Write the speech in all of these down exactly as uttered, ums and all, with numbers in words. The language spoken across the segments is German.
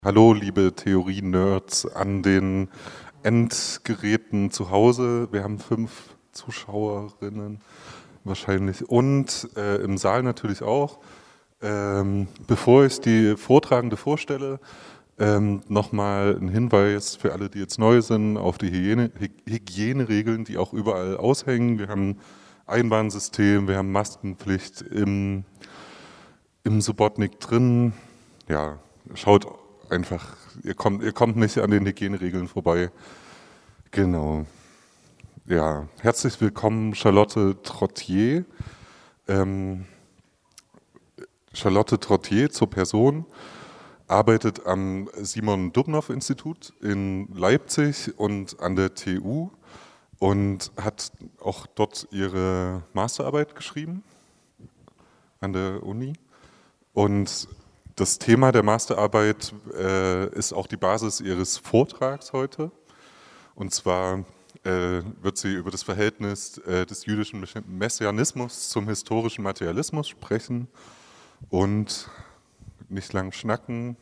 Hallo, liebe Theorie-Nerds an den Endgeräten zu Hause. Wir haben fünf Zuschauerinnen wahrscheinlich und äh, im Saal natürlich auch. Ähm, bevor ich die Vortragende vorstelle, ähm, nochmal ein Hinweis für alle, die jetzt neu sind, auf die Hygiene, Hygieneregeln, die auch überall aushängen. Wir haben Einbahnsystem, wir haben Maskenpflicht im, im Subotnik drin. Ja, schaut einfach, ihr kommt, ihr kommt nicht an den Hygieneregeln vorbei. Genau. Ja, herzlich willkommen, Charlotte Trottier. Ähm, Charlotte Trottier zur Person arbeitet am Simon-Dubnow-Institut in Leipzig und an der T U und hat auch dort ihre Masterarbeit geschrieben an der Uni. Und das Thema der Masterarbeit äh, ist auch die Basis ihres Vortrags heute. Und zwar äh, wird sie über das Verhältnis äh, des jüdischen Messianismus zum historischen Materialismus sprechen und nicht lang schnacken.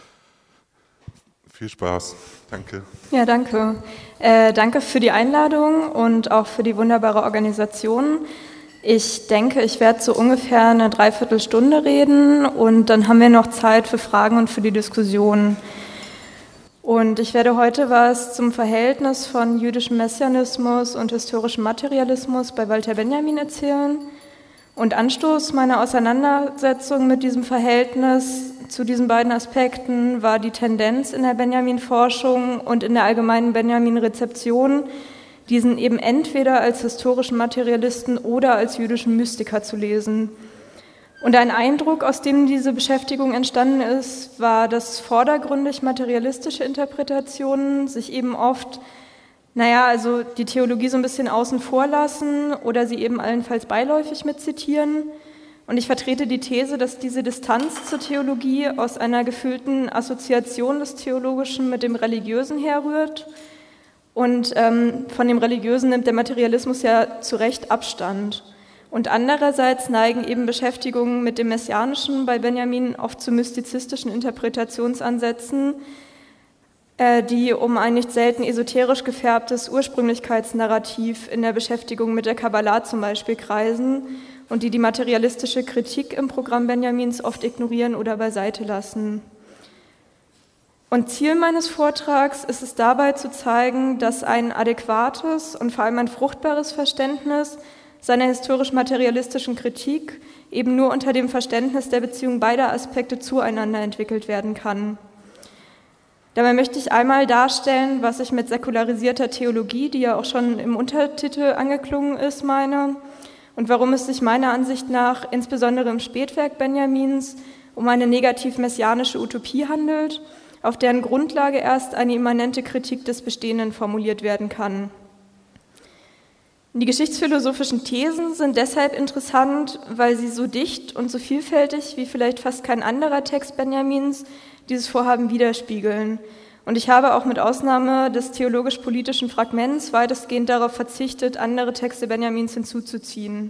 Viel Spaß. Danke. Ja, danke. Äh, danke für die Einladung und auch für die wunderbare Organisation. Ich denke, ich werde so ungefähr eine Dreiviertelstunde reden und dann haben wir noch Zeit für Fragen und für die Diskussion. Und ich werde heute was zum Verhältnis von jüdischem Messianismus und historischem Materialismus bei Walter Benjamin erzählen. Und Anstoß meiner Auseinandersetzung mit diesem Verhältnis zu diesen beiden Aspekten war die Tendenz in der Benjamin-Forschung und in der allgemeinen Benjamin-Rezeption, diesen eben entweder als historischen Materialisten oder als jüdischen Mystiker zu lesen. Und ein Eindruck, aus dem diese Beschäftigung entstanden ist, war, dass vordergründig materialistische Interpretationen sich eben oft, naja, also die Theologie so ein bisschen außen vor lassen oder sie eben allenfalls beiläufig mitzitieren. Und ich vertrete die These, dass diese Distanz zur Theologie aus einer gefühlten Assoziation des Theologischen mit dem Religiösen herrührt. Und ähm, von dem Religiösen nimmt der Materialismus ja zu Recht Abstand. Und andererseits neigen eben Beschäftigungen mit dem Messianischen bei Benjamin oft zu mystizistischen Interpretationsansätzen, äh, die um ein nicht selten esoterisch gefärbtes Ursprünglichkeitsnarrativ in der Beschäftigung mit der Kabbalah zum Beispiel kreisen und die die materialistische Kritik im Programm Benjamins oft ignorieren oder beiseite lassen. Und Ziel meines Vortrags ist es dabei zu zeigen, dass ein adäquates und vor allem ein fruchtbares Verständnis seiner historisch-materialistischen Kritik eben nur unter dem Verständnis der Beziehung beider Aspekte zueinander entwickelt werden kann. Dabei möchte ich einmal darstellen, was ich mit säkularisierter Theologie, die ja auch schon im Untertitel angeklungen ist, meine und warum es sich meiner Ansicht nach insbesondere im Spätwerk Benjamins um eine negativ-messianische Utopie handelt, auf deren Grundlage erst eine immanente Kritik des Bestehenden formuliert werden kann. Die geschichtsphilosophischen Thesen sind deshalb interessant, weil sie so dicht und so vielfältig wie vielleicht fast kein anderer Text Benjamins dieses Vorhaben widerspiegeln. Und ich habe auch mit Ausnahme des theologisch-politischen Fragments weitestgehend darauf verzichtet, andere Texte Benjamins hinzuzuziehen.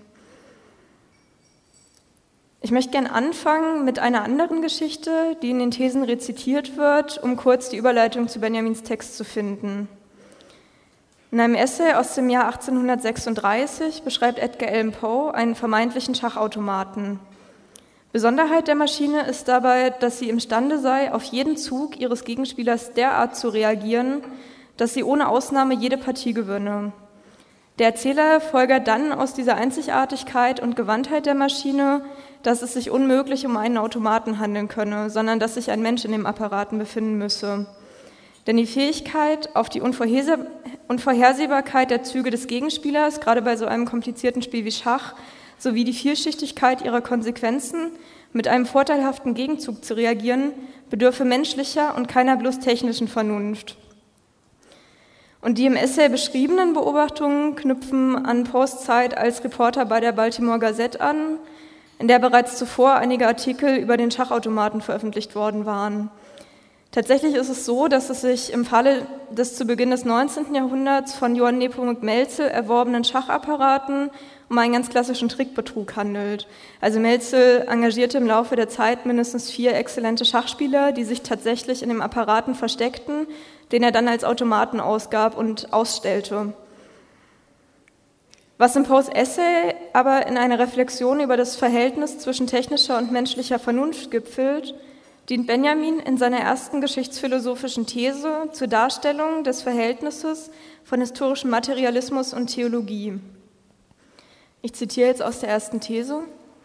Ich möchte gerne anfangen mit einer anderen Geschichte, die in den Thesen rezitiert wird, um kurz die Überleitung zu Benjamins Text zu finden. In einem Essay aus dem Jahr achtzehnhundertsechsunddreißig beschreibt Edgar Allan Poe einen vermeintlichen Schachautomaten. Besonderheit der Maschine ist dabei, dass sie imstande sei, auf jeden Zug ihres Gegenspielers derart zu reagieren, dass sie ohne Ausnahme jede Partie gewönne. Der Erzähler folgert dann aus dieser Einzigartigkeit und Gewandtheit der Maschine, dass es sich unmöglich um einen Automaten handeln könne, sondern dass sich ein Mensch in dem Apparaten befinden müsse. Denn die Fähigkeit auf die Unvorhersehbarkeit der Züge des Gegenspielers, gerade bei so einem komplizierten Spiel wie Schach, sowie die Vielschichtigkeit ihrer Konsequenzen, mit einem vorteilhaften Gegenzug zu reagieren, bedürfe menschlicher und keiner bloß technischen Vernunft. Und die im Essay beschriebenen Beobachtungen knüpfen an Poes Zeit als Reporter bei der Baltimore Gazette an, in der bereits zuvor einige Artikel über den Schachautomaten veröffentlicht worden waren. Tatsächlich ist es so, dass es sich im Falle des zu Beginn des neunzehnten Jahrhunderts von Johann Nepomuk Melzel erworbenen Schachapparaten um einen ganz klassischen Trickbetrug handelt. Also Melzel engagierte im Laufe der Zeit mindestens vier exzellente Schachspieler, die sich tatsächlich in den Apparaten versteckten, den er dann als Automaten ausgab und ausstellte. Was in Poes Essay aber in einer Reflexion über das Verhältnis zwischen technischer und menschlicher Vernunft gipfelt, dient Benjamin in seiner ersten geschichtsphilosophischen These zur Darstellung des Verhältnisses von historischem Materialismus und Theologie. Ich zitiere jetzt aus der ersten These.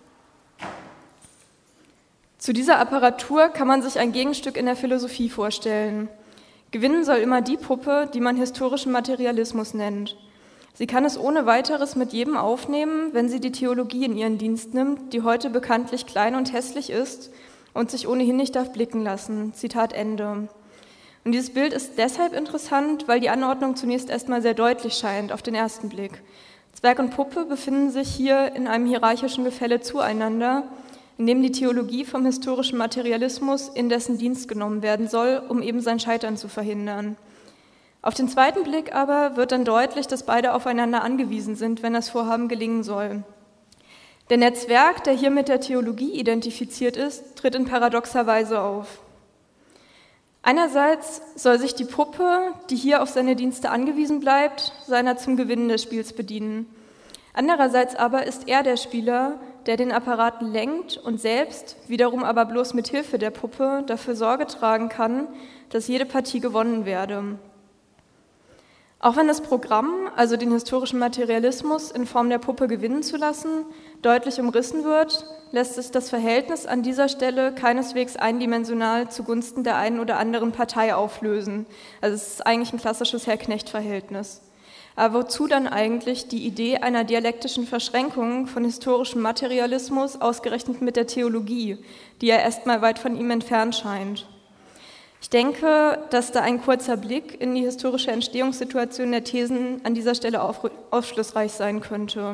Zu dieser Apparatur kann man sich ein Gegenstück in der Philosophie vorstellen. Gewinnen soll immer die Puppe, die man historischen Materialismus nennt. Sie kann es ohne weiteres mit jedem aufnehmen, wenn sie die Theologie in ihren Dienst nimmt, die heute bekanntlich klein und hässlich ist und sich ohnehin nicht darf blicken lassen. Zitat Ende. Und dieses Bild ist deshalb interessant, weil die Anordnung zunächst erstmal sehr deutlich scheint, auf den ersten Blick. Zwerg und Puppe befinden sich hier in einem hierarchischen Gefälle zueinander, in dem die Theologie vom historischen Materialismus in dessen Dienst genommen werden soll, um eben sein Scheitern zu verhindern. Auf den zweiten Blick aber wird dann deutlich, dass beide aufeinander angewiesen sind, wenn das Vorhaben gelingen soll. Denn der Zwerg, der hier mit der Theologie identifiziert ist, tritt in paradoxer Weise auf. Einerseits soll sich die Puppe, die hier auf seine Dienste angewiesen bleibt, seiner zum Gewinnen des Spiels bedienen. Andererseits aber ist er der Spieler, der den Apparat lenkt und selbst, wiederum aber bloß mit Hilfe der Puppe, dafür Sorge tragen kann, dass jede Partie gewonnen werde. Auch wenn das Programm, also den historischen Materialismus in Form der Puppe gewinnen zu lassen, deutlich umrissen wird, lässt sich das Verhältnis an dieser Stelle keineswegs eindimensional zugunsten der einen oder anderen Partei auflösen. Also es ist eigentlich ein klassisches Herr-Knecht-Verhältnis. Aber wozu dann eigentlich die Idee einer dialektischen Verschränkung von historischem Materialismus ausgerechnet mit der Theologie, die ja erstmal weit von ihm entfernt scheint? Ich denke, dass da ein kurzer Blick in die historische Entstehungssituation der Thesen an dieser Stelle aufschlussreich sein könnte.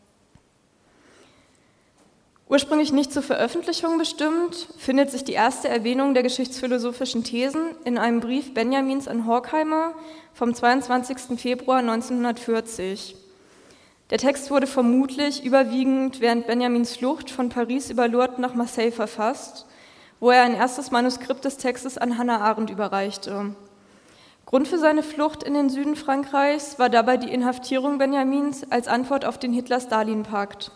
Ursprünglich nicht zur Veröffentlichung bestimmt, findet sich die erste Erwähnung der geschichtsphilosophischen Thesen in einem Brief Benjamins an Horkheimer vom zweiundzwanzigsten Februar neunzehnhundertvierzig. Der Text wurde vermutlich überwiegend während Benjamins Flucht von Paris über Lourdes nach Marseille verfasst, wo er ein erstes Manuskript des Textes an Hannah Arendt überreichte. Grund für seine Flucht in den Süden Frankreichs war dabei die Inhaftierung Benjamins als Antwort auf den Hitler-Stalin-Pakt.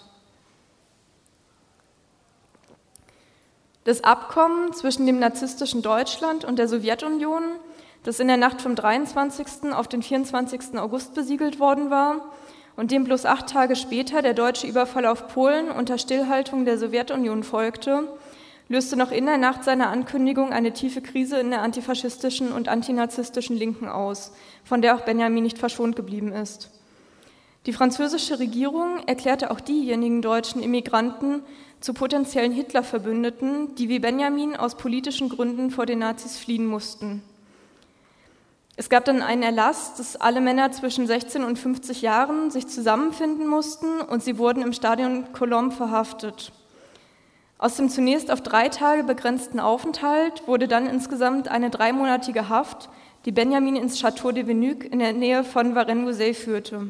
Das Abkommen zwischen dem narzisstischen Deutschland und der Sowjetunion, das in der Nacht vom dreiundzwanzigsten auf den vierundzwanzigsten August besiegelt worden war und dem bloß acht Tage später der deutsche Überfall auf Polen unter Stillhaltung der Sowjetunion folgte, löste noch in der Nacht seiner Ankündigung eine tiefe Krise in der antifaschistischen und antinarzisstischen Linken aus, von der auch Benjamin nicht verschont geblieben ist. Die französische Regierung erklärte auch diejenigen deutschen Immigranten zu potenziellen Hitler-Verbündeten, die wie Benjamin aus politischen Gründen vor den Nazis fliehen mussten. Es gab dann einen Erlass, dass alle Männer zwischen sechzehn und fünfzig Jahren sich zusammenfinden mussten und sie wurden im Stadion Colombe verhaftet. Aus dem zunächst auf drei Tage begrenzten Aufenthalt wurde dann insgesamt eine dreimonatige Haft, die Benjamin ins Château de Venuc in der Nähe von Varennes-Vauzelles führte.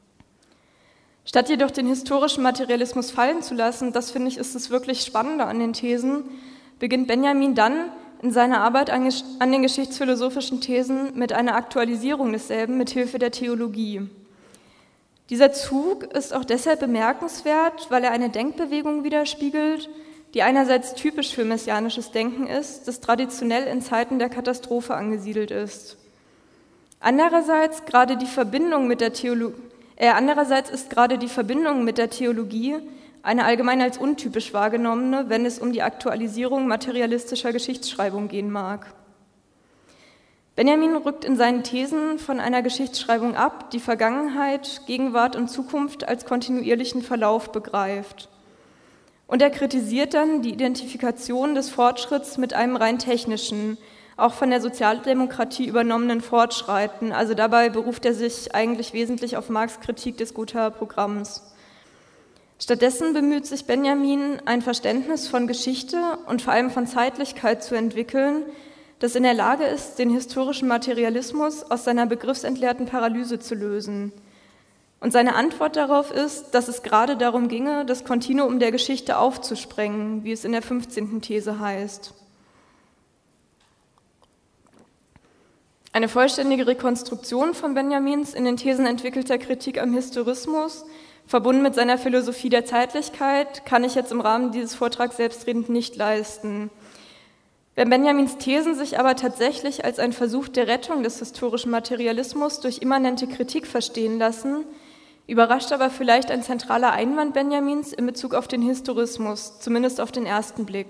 Statt jedoch den historischen Materialismus fallen zu lassen, das finde ich ist das wirklich Spannende an den Thesen, beginnt Benjamin dann in seiner Arbeit an, an den geschichtsphilosophischen Thesen mit einer Aktualisierung desselben mit Hilfe der Theologie. Dieser Zug ist auch deshalb bemerkenswert, weil er eine Denkbewegung widerspiegelt, die einerseits typisch für messianisches Denken ist, das traditionell in Zeiten der Katastrophe angesiedelt ist. Andererseits, gerade die Verbindung mit der Theolo- äh, andererseits ist gerade die Verbindung mit der Theologie eine allgemein als untypisch wahrgenommene, wenn es um die Aktualisierung materialistischer Geschichtsschreibung gehen mag. Benjamin rückt in seinen Thesen von einer Geschichtsschreibung ab, die Vergangenheit, Gegenwart und Zukunft als kontinuierlichen Verlauf begreift. Und er kritisiert dann die Identifikation des Fortschritts mit einem rein technischen, auch von der Sozialdemokratie übernommenen Fortschreiten. Also dabei beruft er sich eigentlich wesentlich auf Marx' Kritik des Gotha-Programms. Stattdessen bemüht sich Benjamin, ein Verständnis von Geschichte und vor allem von Zeitlichkeit zu entwickeln, das in der Lage ist, den historischen Materialismus aus seiner begriffsentleerten Paralyse zu lösen. Und seine Antwort darauf ist, dass es gerade darum ginge, das Kontinuum der Geschichte aufzusprengen, wie es in der fünfzehnten These heißt. Eine vollständige Rekonstruktion von Benjamins in den Thesen entwickelter Kritik am Historismus, verbunden mit seiner Philosophie der Zeitlichkeit, kann ich jetzt im Rahmen dieses Vortrags selbstredend nicht leisten. Wenn Benjamins Thesen sich aber tatsächlich als ein Versuch der Rettung des historischen Materialismus durch immanente Kritik verstehen lassen, überrascht aber vielleicht ein zentraler Einwand Benjamins in Bezug auf den Historismus, zumindest auf den ersten Blick.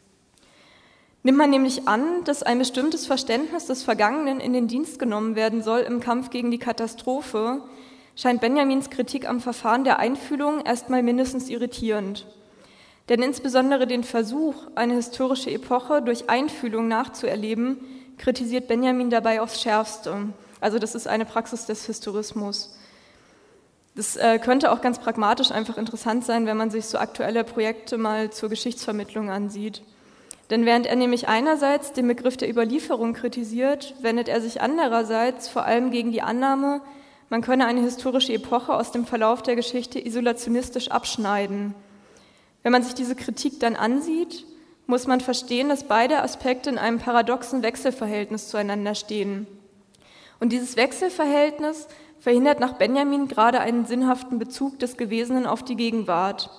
Nimmt man nämlich an, dass ein bestimmtes Verständnis des Vergangenen in den Dienst genommen werden soll im Kampf gegen die Katastrophe, scheint Benjamins Kritik am Verfahren der Einfühlung erstmal mindestens irritierend. Denn insbesondere den Versuch, eine historische Epoche durch Einfühlung nachzuerleben, kritisiert Benjamin dabei aufs Schärfste. Also das ist eine Praxis des Historismus. Das äh, könnte auch ganz pragmatisch einfach interessant sein, wenn man sich so aktuelle Projekte mal zur Geschichtsvermittlung ansieht. Denn während er nämlich einerseits den Begriff der Überlieferung kritisiert, wendet er sich andererseits vor allem gegen die Annahme, man könne eine historische Epoche aus dem Verlauf der Geschichte isolationistisch abschneiden. Wenn man sich diese Kritik dann ansieht, muss man verstehen, dass beide Aspekte in einem paradoxen Wechselverhältnis zueinander stehen. Und dieses Wechselverhältnis verhindert nach Benjamin gerade einen sinnhaften Bezug des Gewesenen auf die Gegenwart.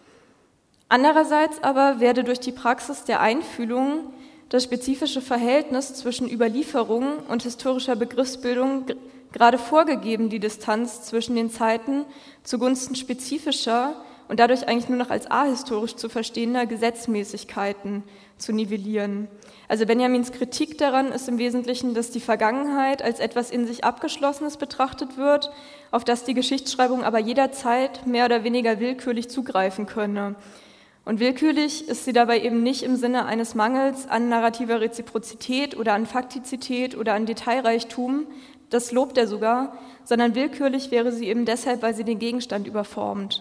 Andererseits aber werde durch die Praxis der Einfühlung das spezifische Verhältnis zwischen Überlieferung und historischer Begriffsbildung g- gerade vorgegeben, die Distanz zwischen den Zeiten zugunsten spezifischer und dadurch eigentlich nur noch als ahistorisch zu verstehender Gesetzmäßigkeiten zu nivellieren. Also Benjamins Kritik daran ist im Wesentlichen, dass die Vergangenheit als etwas in sich Abgeschlossenes betrachtet wird, auf das die Geschichtsschreibung aber jederzeit mehr oder weniger willkürlich zugreifen könne. Und willkürlich ist sie dabei eben nicht im Sinne eines Mangels an narrativer Reziprozität oder an Faktizität oder an Detailreichtum, das lobt er sogar, sondern willkürlich wäre sie eben deshalb, weil sie den Gegenstand überformt.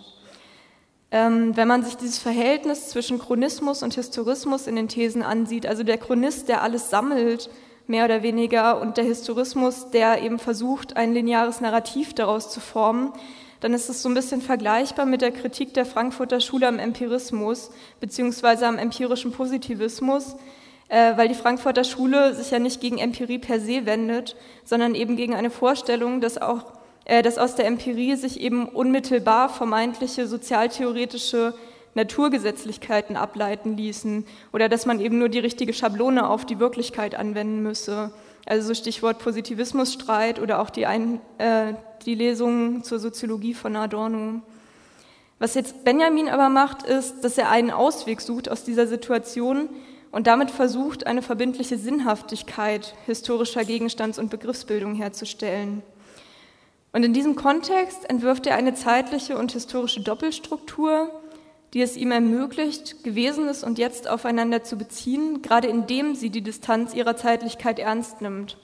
Ähm, wenn man sich dieses Verhältnis zwischen Chronismus und Historismus in den Thesen ansieht, also der Chronist, der alles sammelt, mehr oder weniger, und der Historismus, der eben versucht, ein lineares Narrativ daraus zu formen, dann ist es so ein bisschen vergleichbar mit der Kritik der Frankfurter Schule am Empirismus beziehungsweise am empirischen Positivismus, äh, weil die Frankfurter Schule sich ja nicht gegen Empirie per se wendet, sondern eben gegen eine Vorstellung, dass auch äh, dass aus der Empirie sich eben unmittelbar vermeintliche sozialtheoretische Naturgesetzlichkeiten ableiten ließen oder dass man eben nur die richtige Schablone auf die Wirklichkeit anwenden müsse. Also so Stichwort Positivismusstreit oder auch die, Ein, äh, die Lesung zur Soziologie von Adorno. Was jetzt Benjamin aber macht, ist, dass er einen Ausweg sucht aus dieser Situation und damit versucht, eine verbindliche Sinnhaftigkeit historischer Gegenstands- und Begriffsbildung herzustellen. Und in diesem Kontext entwirft er eine zeitliche und historische Doppelstruktur, die es ihm ermöglicht, Gewesenes und Jetzt aufeinander zu beziehen, gerade indem sie die Distanz ihrer Zeitlichkeit ernst nimmt.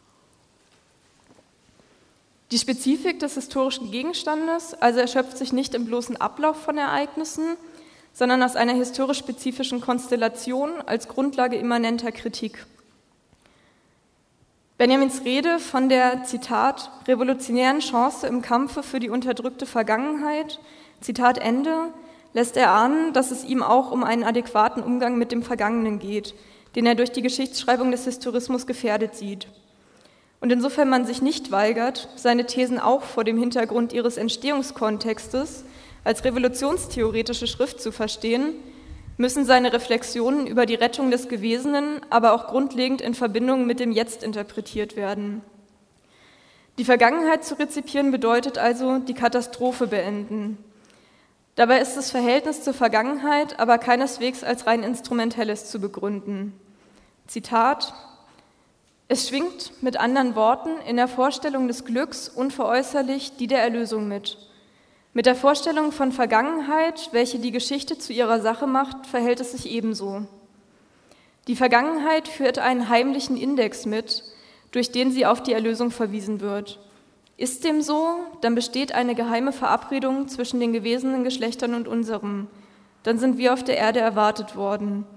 Die Spezifik des historischen Gegenstandes also erschöpft sich nicht im bloßen Ablauf von Ereignissen, sondern aus einer historisch-spezifischen Konstellation als Grundlage immanenter Kritik. Benjamins Rede von der, Zitat, revolutionären Chance im Kampfe für die unterdrückte Vergangenheit, Zitat Ende, lässt erahnen, dass es ihm auch um einen adäquaten Umgang mit dem Vergangenen geht, den er durch die Geschichtsschreibung des Historismus gefährdet sieht. Und insofern man sich nicht weigert, seine Thesen auch vor dem Hintergrund ihres Entstehungskontextes als revolutionstheoretische Schrift zu verstehen, müssen seine Reflexionen über die Rettung des Gewesenen aber auch grundlegend in Verbindung mit dem Jetzt interpretiert werden. Die Vergangenheit zu rezipieren bedeutet also die Katastrophe beenden. Dabei ist das Verhältnis zur Vergangenheit aber keineswegs als rein instrumentelles zu begründen. Zitat: Es schwingt mit anderen Worten in der Vorstellung des Glücks unveräußerlich die der Erlösung mit. Mit der Vorstellung von Vergangenheit, welche die Geschichte zu ihrer Sache macht, verhält es sich ebenso. Die Vergangenheit führt einen heimlichen Index mit, durch den sie auf die Erlösung verwiesen wird. Ist dem so, dann besteht eine geheime Verabredung zwischen den gewesenen Geschlechtern und unserem. Dann sind wir auf der Erde erwartet worden.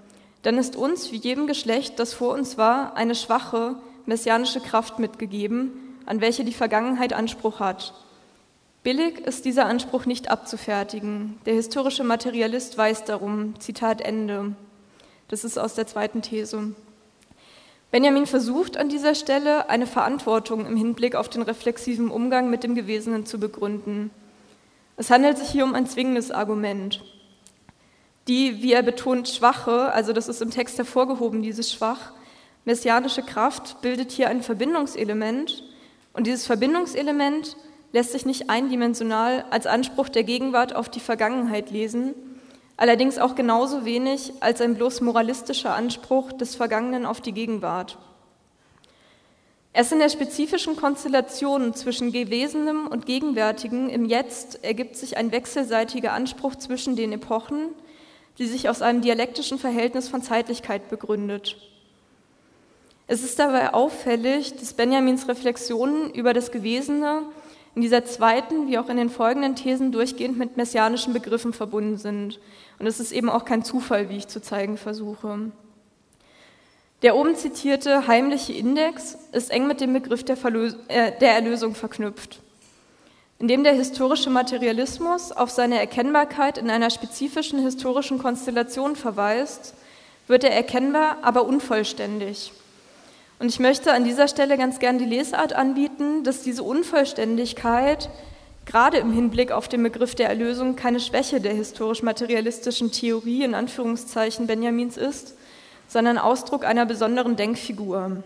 dann ist uns, wie jedem Geschlecht, das vor uns war, eine schwache, messianische Kraft mitgegeben, an welche die Vergangenheit Anspruch hat. Billig ist dieser Anspruch nicht abzufertigen. Der historische Materialist weiß darum, Zitat Ende. Das ist aus der zweiten These. Benjamin versucht an dieser Stelle, eine Verantwortung im Hinblick auf den reflexiven Umgang mit dem Gewesenen zu begründen. Es handelt sich hier um ein zwingendes Argument. Die, wie er betont, schwache, also das ist im Text hervorgehoben, dieses schwach, messianische Kraft bildet hier ein Verbindungselement und dieses Verbindungselement lässt sich nicht eindimensional als Anspruch der Gegenwart auf die Vergangenheit lesen, allerdings auch genauso wenig als ein bloß moralistischer Anspruch des Vergangenen auf die Gegenwart. Erst in der spezifischen Konstellation zwischen Gewesenem und Gegenwärtigem im Jetzt ergibt sich ein wechselseitiger Anspruch zwischen den Epochen, die sich aus einem dialektischen Verhältnis von Zeitlichkeit begründet. Es ist dabei auffällig, dass Benjamins Reflexionen über das Gewesene in dieser zweiten wie auch in den folgenden Thesen durchgehend mit messianischen Begriffen verbunden sind. Und es ist eben auch kein Zufall, wie ich zu zeigen versuche. Der oben zitierte heimliche Index ist eng mit dem Begriff der, Verlös- äh, der Erlösung verknüpft. Indem der historische Materialismus auf seine Erkennbarkeit in einer spezifischen historischen Konstellation verweist, wird er erkennbar, aber unvollständig. Und ich möchte an dieser Stelle ganz gern die Lesart anbieten, dass diese Unvollständigkeit gerade im Hinblick auf den Begriff der Erlösung keine Schwäche der historisch-materialistischen Theorie in Anführungszeichen Benjamins ist, sondern Ausdruck einer besonderen Denkfigur.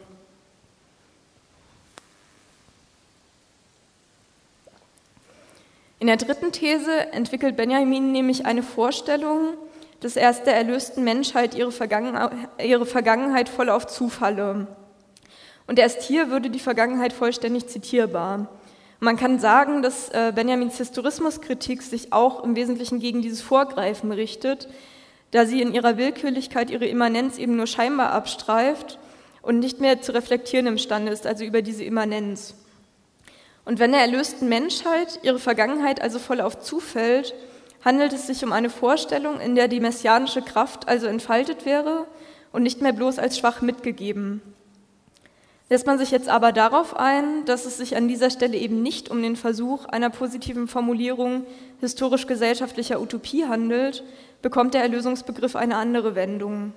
In der dritten These entwickelt Benjamin nämlich eine Vorstellung, dass erst der erlösten Menschheit ihre Vergangenheit voll auf zufalle. Und erst hier würde die Vergangenheit vollständig zitierbar. Man kann sagen, dass Benjamins Historismuskritik sich auch im Wesentlichen gegen dieses Vorgreifen richtet, da sie in ihrer Willkürlichkeit ihre Immanenz eben nur scheinbar abstreift und nicht mehr zu reflektieren imstande ist, also über diese Immanenz. Und wenn der erlösten Menschheit ihre Vergangenheit also voll auf zufällt, handelt es sich um eine Vorstellung, in der die messianische Kraft also entfaltet wäre und nicht mehr bloß als schwach mitgegeben. Lässt man sich jetzt aber darauf ein, dass es sich an dieser Stelle eben nicht um den Versuch einer positiven Formulierung historisch-gesellschaftlicher Utopie handelt, bekommt der Erlösungsbegriff eine andere Wendung.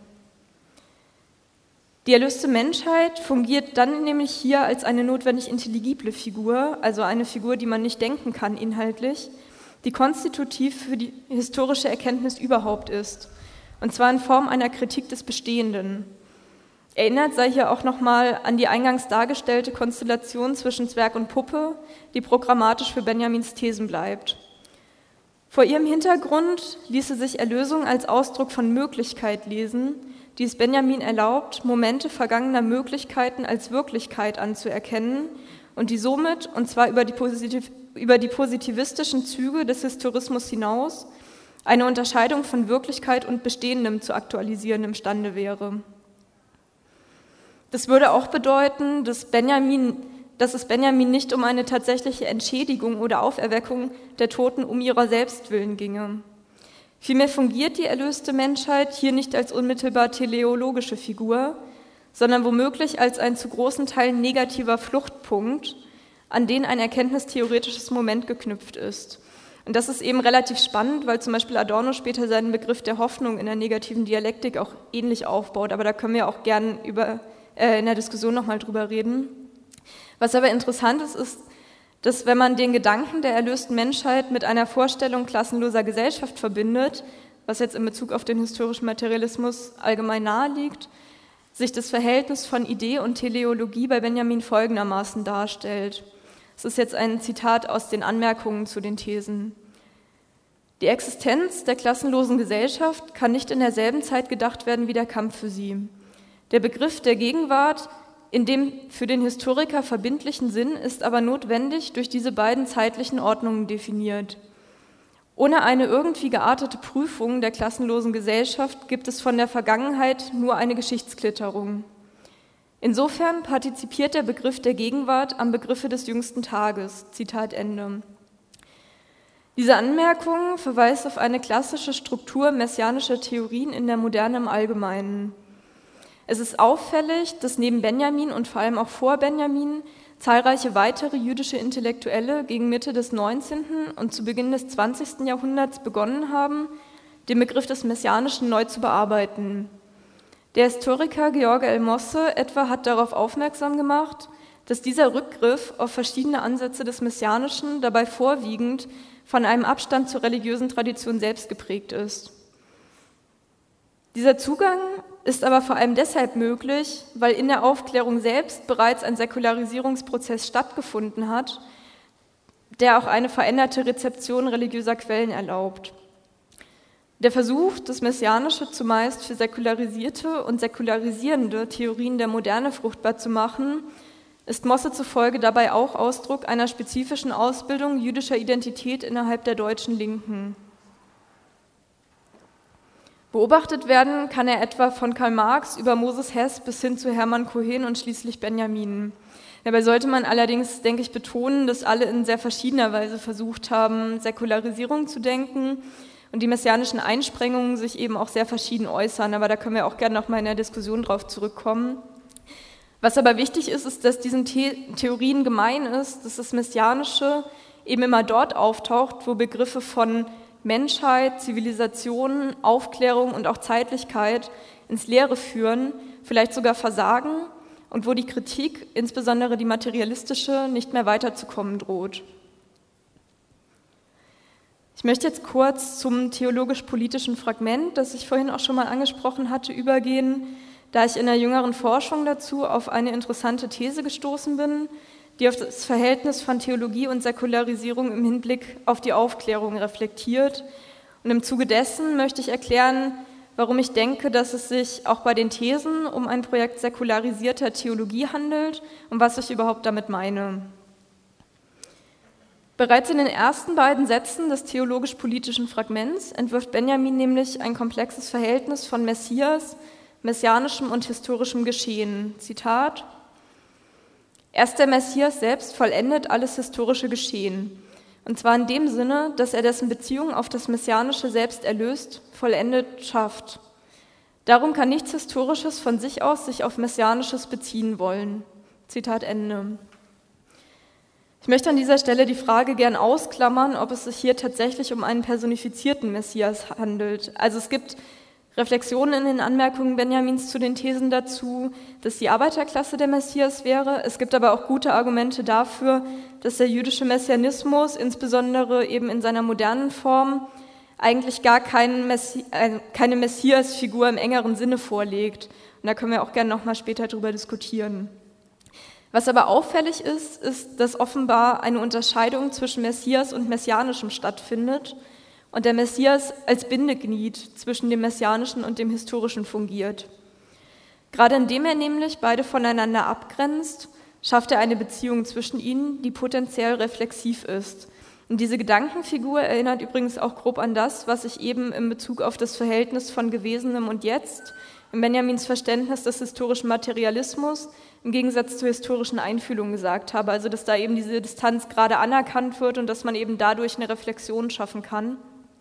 Die erlöste Menschheit fungiert dann nämlich hier als eine notwendig intelligible Figur, also eine Figur, die man nicht denken kann inhaltlich, die konstitutiv für die historische Erkenntnis überhaupt ist, und zwar in Form einer Kritik des Bestehenden. Erinnert sei hier auch nochmal an die eingangs dargestellte Konstellation zwischen Zwerg und Puppe, die programmatisch für Benjamins Thesen bleibt. Vor ihrem Hintergrund ließe sich Erlösung als Ausdruck von Möglichkeit lesen, die es Benjamin erlaubt, Momente vergangener Möglichkeiten als Wirklichkeit anzuerkennen und die somit, und zwar über die, positiv, über die positivistischen Züge des Historismus hinaus, eine Unterscheidung von Wirklichkeit und Bestehendem zu aktualisieren imstande wäre. Das würde auch bedeuten, dass, Benjamin, dass es Benjamin nicht um eine tatsächliche Entschädigung oder Auferweckung der Toten um ihrer selbst willen ginge. Vielmehr fungiert die erlöste Menschheit hier nicht als unmittelbar teleologische Figur, sondern womöglich als ein zu großen Teilen negativer Fluchtpunkt, an den ein erkenntnistheoretisches Moment geknüpft ist. Und das ist eben relativ spannend, weil zum Beispiel Adorno später seinen Begriff der Hoffnung in der negativen Dialektik auch ähnlich aufbaut, aber da können wir auch gern über, äh, in der Diskussion nochmal drüber reden. Was aber interessant ist, ist, dass wenn man den Gedanken der erlösten Menschheit mit einer Vorstellung klassenloser Gesellschaft verbindet, was jetzt in Bezug auf den historischen Materialismus allgemein nahe liegt, sich das Verhältnis von Idee und Teleologie bei Benjamin folgendermaßen darstellt. Es ist jetzt ein Zitat aus den Anmerkungen zu den Thesen. Die Existenz der klassenlosen Gesellschaft kann nicht in derselben Zeit gedacht werden wie der Kampf für sie. Der Begriff der Gegenwart in dem für den Historiker verbindlichen Sinn ist aber notwendig durch diese beiden zeitlichen Ordnungen definiert. Ohne eine irgendwie geartete Prüfung der klassenlosen Gesellschaft gibt es von der Vergangenheit nur eine Geschichtsklitterung. Insofern partizipiert der Begriff der Gegenwart am Begriffe des jüngsten Tages. Zitat Ende. Diese Anmerkung verweist auf eine klassische Struktur messianischer Theorien in der Moderne im Allgemeinen. Es ist auffällig, dass neben Benjamin und vor allem auch vor Benjamin zahlreiche weitere jüdische Intellektuelle gegen Mitte des neunzehnten und zu Beginn des zwanzigsten Jahrhunderts begonnen haben, den Begriff des Messianischen neu zu bearbeiten. Der Historiker George L. Mosse etwa hat darauf aufmerksam gemacht, dass dieser Rückgriff auf verschiedene Ansätze des Messianischen dabei vorwiegend von einem Abstand zur religiösen Tradition selbst geprägt ist. Dieser Zugang ist aber vor allem deshalb möglich, weil in der Aufklärung selbst bereits ein Säkularisierungsprozess stattgefunden hat, der auch eine veränderte Rezeption religiöser Quellen erlaubt. Der Versuch, das Messianische zumeist für säkularisierte und säkularisierende Theorien der Moderne fruchtbar zu machen, ist Mosse zufolge dabei auch Ausdruck einer spezifischen Ausbildung jüdischer Identität innerhalb der deutschen Linken. Beobachtet werden kann er etwa von Karl Marx über Moses Hess bis hin zu Hermann Cohen und schließlich Benjamin. Dabei sollte man allerdings, denke ich, betonen, dass alle in sehr verschiedener Weise versucht haben, Säkularisierung zu denken und die messianischen Einsprengungen sich eben auch sehr verschieden äußern, aber da können wir auch gerne noch mal in der Diskussion drauf zurückkommen. Was aber wichtig ist, ist, dass diesen The- Theorien gemein ist, dass das Messianische eben immer dort auftaucht, wo Begriffe von Menschheit, Zivilisation, Aufklärung und auch Zeitlichkeit ins Leere führen, vielleicht sogar versagen und wo die Kritik, insbesondere die materialistische, nicht mehr weiterzukommen droht. Ich möchte jetzt kurz zum theologisch-politischen Fragment, das ich vorhin auch schon mal angesprochen hatte, übergehen, da ich in der jüngeren Forschung dazu auf eine interessante These gestoßen bin, die auf das Verhältnis von Theologie und Säkularisierung im Hinblick auf die Aufklärung reflektiert. Und im Zuge dessen möchte ich erklären, warum ich denke, dass es sich auch bei den Thesen um ein Projekt säkularisierter Theologie handelt und was ich überhaupt damit meine. Bereits in den ersten beiden Sätzen des theologisch-politischen Fragments entwirft Benjamin nämlich ein komplexes Verhältnis von Messias, messianischem und historischem Geschehen. Zitat: Erst der Messias selbst vollendet alles historische Geschehen, und zwar in dem Sinne, dass er dessen Beziehung auf das Messianische selbst erlöst, vollendet schafft. Darum kann nichts Historisches von sich aus sich auf Messianisches beziehen wollen. Zitat Ende. Ich möchte an dieser Stelle die Frage gern ausklammern, ob es sich hier tatsächlich um einen personifizierten Messias handelt. Also es gibt Reflexionen in den Anmerkungen Benjamins zu den Thesen dazu, dass die Arbeiterklasse der Messias wäre. Es gibt aber auch gute Argumente dafür, dass der jüdische Messianismus, insbesondere eben in seiner modernen Form, eigentlich gar kein Messi- äh, keine Messias-Figur im engeren Sinne vorlegt. Und da können wir auch gerne noch mal später drüber diskutieren. Was aber auffällig ist, ist, dass offenbar eine Unterscheidung zwischen Messias und Messianischem stattfindet und der Messias als Bindeglied zwischen dem Messianischen und dem Historischen fungiert. Gerade indem er nämlich beide voneinander abgrenzt, schafft er eine Beziehung zwischen ihnen, die potenziell reflexiv ist. Und diese Gedankenfigur erinnert übrigens auch grob an das, was ich eben in Bezug auf das Verhältnis von Gewesenem und Jetzt in Benjamins Verständnis des historischen Materialismus im Gegensatz zur historischen Einfühlung gesagt habe, also dass da eben diese Distanz gerade anerkannt wird und dass man eben dadurch eine Reflexion schaffen kann.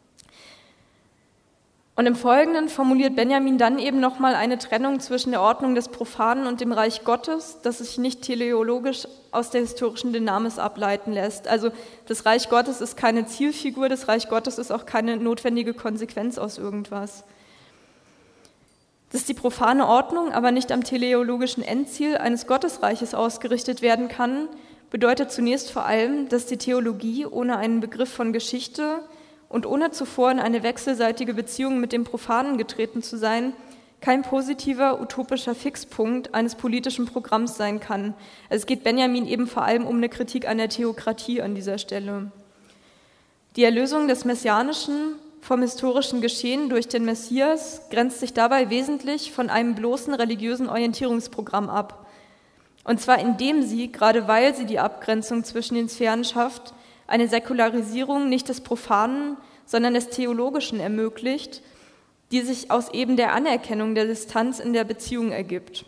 Und im Folgenden formuliert Benjamin dann eben nochmal eine Trennung zwischen der Ordnung des Profanen und dem Reich Gottes, das sich nicht teleologisch aus der historischen Dynamis ableiten lässt. Also das Reich Gottes ist keine Zielfigur, das Reich Gottes ist auch keine notwendige Konsequenz aus irgendwas. Dass die profane Ordnung aber nicht am teleologischen Endziel eines Gottesreiches ausgerichtet werden kann, bedeutet zunächst vor allem, dass die Theologie ohne einen Begriff von Geschichte und ohne zuvor in eine wechselseitige Beziehung mit dem Profanen getreten zu sein, kein positiver, utopischer Fixpunkt eines politischen Programms sein kann. Also es geht Benjamin eben vor allem um eine Kritik an der Theokratie an dieser Stelle. Die Erlösung des Messianischen vom historischen Geschehen durch den Messias grenzt sich dabei wesentlich von einem bloßen religiösen Orientierungsprogramm ab. Und zwar indem sie, gerade weil sie die Abgrenzung zwischen den Sphären schafft, eine Säkularisierung nicht des Profanen, sondern des Theologischen ermöglicht, die sich aus eben der Anerkennung der Distanz in der Beziehung ergibt.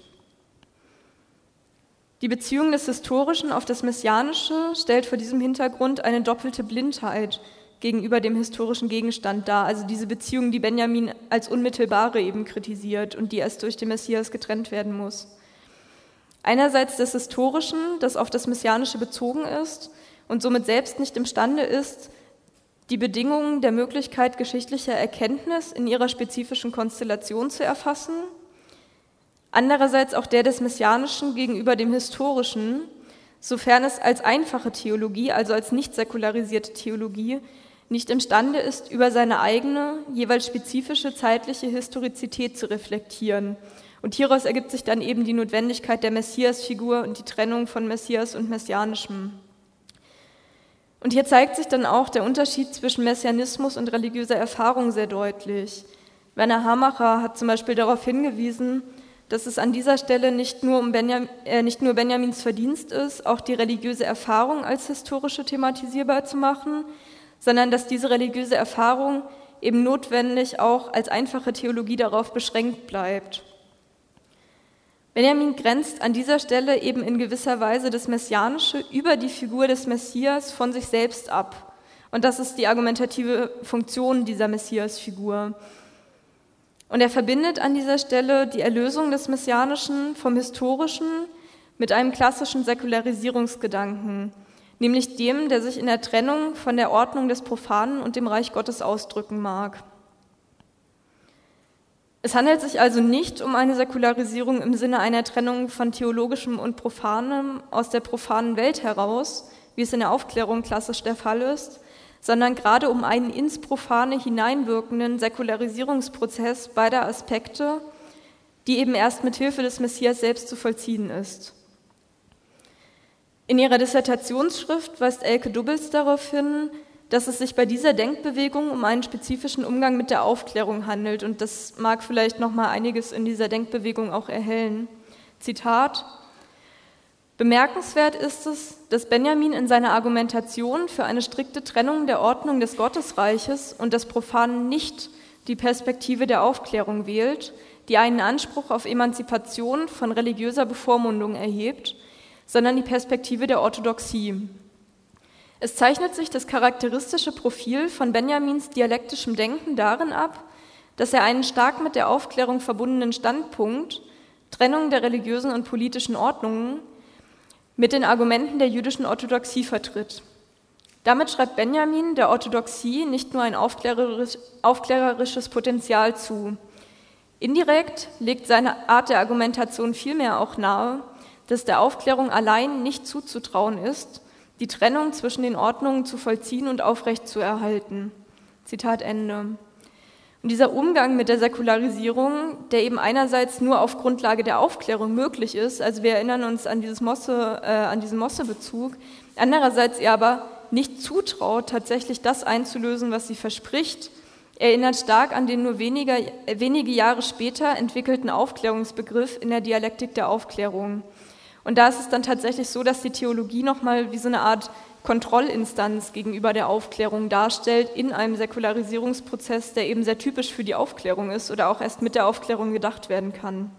Die Beziehung des Historischen auf das Messianische stellt vor diesem Hintergrund eine doppelte Blindheit, gegenüber dem historischen Gegenstand dar, also diese Beziehung, die Benjamin als unmittelbare eben kritisiert und die erst durch den Messias getrennt werden muss. Einerseits des Historischen, das auf das Messianische bezogen ist und somit selbst nicht imstande ist, die Bedingungen der Möglichkeit geschichtlicher Erkenntnis in ihrer spezifischen Konstellation zu erfassen. Andererseits auch der des Messianischen gegenüber dem Historischen, sofern es als einfache Theologie, also als nicht säkularisierte Theologie, nicht imstande ist, über seine eigene, jeweils spezifische zeitliche Historizität zu reflektieren. Und hieraus ergibt sich dann eben die Notwendigkeit der Messiasfigur und die Trennung von Messias und Messianischem. Und hier zeigt sich dann auch der Unterschied zwischen Messianismus und religiöser Erfahrung sehr deutlich. Werner Hamacher hat zum Beispiel darauf hingewiesen, dass es an dieser Stelle nicht nur, um Benjam, äh, nicht nur Benjamins Verdienst ist, auch die religiöse Erfahrung als historische thematisierbar zu machen, sondern dass diese religiöse Erfahrung eben notwendig auch als einfache Theologie darauf beschränkt bleibt. Benjamin grenzt an dieser Stelle eben in gewisser Weise das Messianische über die Figur des Messias von sich selbst ab. Und das ist die argumentative Funktion dieser Messiasfigur. Und er verbindet an dieser Stelle die Erlösung des Messianischen vom Historischen mit einem klassischen Säkularisierungsgedanken, nämlich dem, der sich in der Trennung von der Ordnung des Profanen und dem Reich Gottes ausdrücken mag. Es handelt sich also nicht um eine Säkularisierung im Sinne einer Trennung von Theologischem und Profanem aus der profanen Welt heraus, wie es in der Aufklärung klassisch der Fall ist, sondern gerade um einen ins Profane hineinwirkenden Säkularisierungsprozess beider Aspekte, die eben erst mit Hilfe des Messias selbst zu vollziehen ist. In ihrer Dissertationsschrift weist Elke Dubbels darauf hin, dass es sich bei dieser Denkbewegung um einen spezifischen Umgang mit der Aufklärung handelt. Und das mag vielleicht noch mal einiges in dieser Denkbewegung auch erhellen. Zitat: Bemerkenswert ist es, dass Benjamin in seiner Argumentation für eine strikte Trennung der Ordnung des Gottesreiches und des Profanen nicht die Perspektive der Aufklärung wählt, die einen Anspruch auf Emanzipation von religiöser Bevormundung erhebt, sondern die Perspektive der Orthodoxie. Es zeichnet sich das charakteristische Profil von Benjamins dialektischem Denken darin ab, dass er einen stark mit der Aufklärung verbundenen Standpunkt, Trennung der religiösen und politischen Ordnungen, mit den Argumenten der jüdischen Orthodoxie vertritt. Damit schreibt Benjamin der Orthodoxie nicht nur ein aufklärerisch, aufklärerisches Potenzial zu. Indirekt legt seine Art der Argumentation vielmehr auch nahe, dass der Aufklärung allein nicht zuzutrauen ist, die Trennung zwischen den Ordnungen zu vollziehen und aufrechtzuerhalten. Zitat Ende. Und dieser Umgang mit der Säkularisierung, der eben einerseits nur auf Grundlage der Aufklärung möglich ist, also wir erinnern uns an, dieses Mosse, äh, an diesen Mosse-Bezug, andererseits er aber nicht zutraut, tatsächlich das einzulösen, was sie verspricht, erinnert stark an den nur weniger, wenige Jahre später entwickelten Aufklärungsbegriff in der Dialektik der Aufklärung. Und da ist es dann tatsächlich so, dass die Theologie nochmal wie so eine Art Kontrollinstanz gegenüber der Aufklärung darstellt in einem Säkularisierungsprozess, der eben sehr typisch für die Aufklärung ist oder auch erst mit der Aufklärung gedacht werden kann.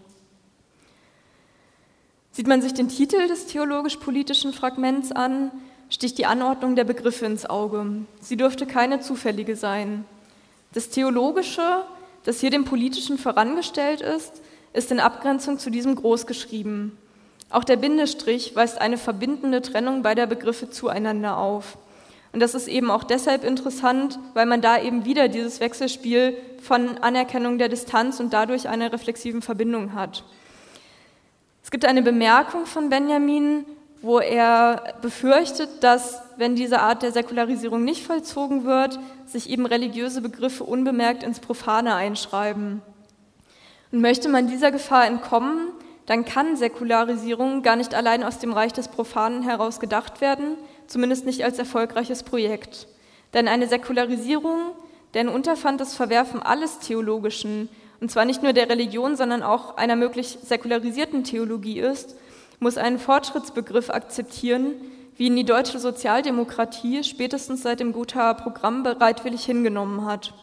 Sieht man sich den Titel des theologisch-politischen Fragments an, sticht die Anordnung der Begriffe ins Auge. Sie dürfte keine zufällige sein. Das Theologische, das hier dem Politischen vorangestellt ist, ist in Abgrenzung zu diesem groß geschrieben. Auch der Bindestrich weist eine verbindende Trennung beider Begriffe zueinander auf. Und das ist eben auch deshalb interessant, weil man da eben wieder dieses Wechselspiel von Anerkennung der Distanz und dadurch einer reflexiven Verbindung hat. Es gibt eine Bemerkung von Benjamin, wo er befürchtet, dass, wenn diese Art der Säkularisierung nicht vollzogen wird, sich eben religiöse Begriffe unbemerkt ins Profane einschreiben. Und möchte man dieser Gefahr entkommen, dann kann Säkularisierung gar nicht allein aus dem Reich des Profanen heraus gedacht werden, zumindest nicht als erfolgreiches Projekt. Denn eine Säkularisierung, deren Unterpfand das Verwerfen alles Theologischen, und zwar nicht nur der Religion, sondern auch einer möglich säkularisierten Theologie ist, muss einen Fortschrittsbegriff akzeptieren, wie ihn die deutsche Sozialdemokratie spätestens seit dem Gothaer Programm bereitwillig hingenommen hat.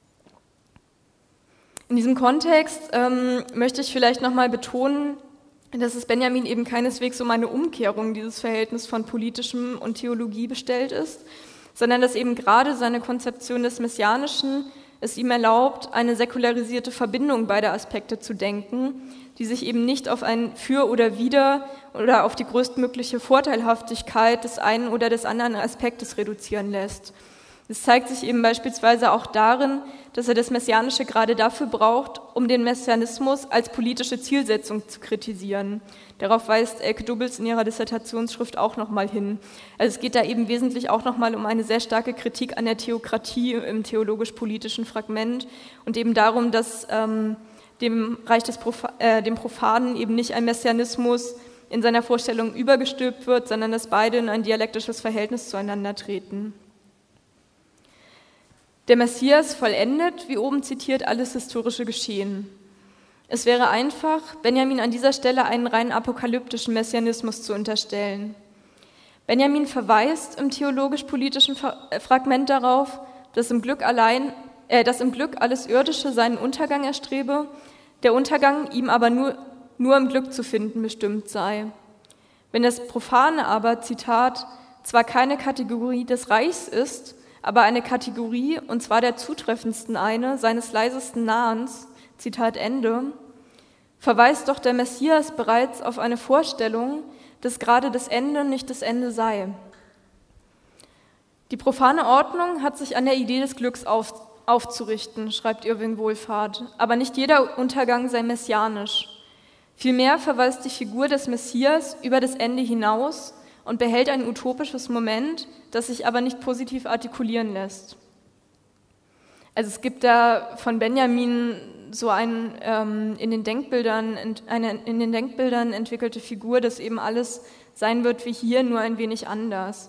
In diesem Kontext ähm, möchte ich vielleicht nochmal betonen, dass es Benjamin eben keineswegs um eine Umkehrung dieses Verhältnisses von Politischem und Theologie bestellt ist, sondern dass eben gerade seine Konzeption des Messianischen es ihm erlaubt, eine säkularisierte Verbindung beider Aspekte zu denken, die sich eben nicht auf ein Für oder Wider oder auf die größtmögliche Vorteilhaftigkeit des einen oder des anderen Aspektes reduzieren lässt. Es zeigt sich eben beispielsweise auch darin, dass er das Messianische gerade dafür braucht, um den Messianismus als politische Zielsetzung zu kritisieren. Darauf weist Elke Dubbels in ihrer Dissertationsschrift auch nochmal hin. Also es geht da eben wesentlich auch nochmal um eine sehr starke Kritik an der Theokratie im theologisch-politischen Fragment und eben darum, dass ähm, dem Reich des Prof- äh, dem Profanen eben nicht ein Messianismus in seiner Vorstellung übergestülpt wird, sondern dass beide in ein dialektisches Verhältnis zueinander treten. Der Messias vollendet, wie oben zitiert, alles historische Geschehen. Es wäre einfach, Benjamin an dieser Stelle einen rein apokalyptischen Messianismus zu unterstellen. Benjamin verweist im theologisch-politischen Fragment darauf, dass im Glück allein, äh, dass im Glück alles Irdische seinen Untergang erstrebe, der Untergang ihm aber nur, nur im Glück zu finden bestimmt sei. Wenn das Profane aber, Zitat, zwar keine Kategorie des Reichs ist, aber eine Kategorie, und zwar der zutreffendsten eine, seines leisesten Nahens, Zitat Ende, verweist doch der Messias bereits auf eine Vorstellung, dass gerade das Ende nicht das Ende sei. Die profane Ordnung hat sich an der Idee des Glücks auf, aufzurichten, schreibt Irving Wohlfahrt, aber nicht jeder Untergang sei messianisch. Vielmehr verweist die Figur des Messias über das Ende hinaus und behält ein utopisches Moment, das sich aber nicht positiv artikulieren lässt. Also es gibt da von Benjamin so ein, ähm, in den Denkbildern, eine in den Denkbildern entwickelte Figur, dass eben alles sein wird wie hier, nur ein wenig anders.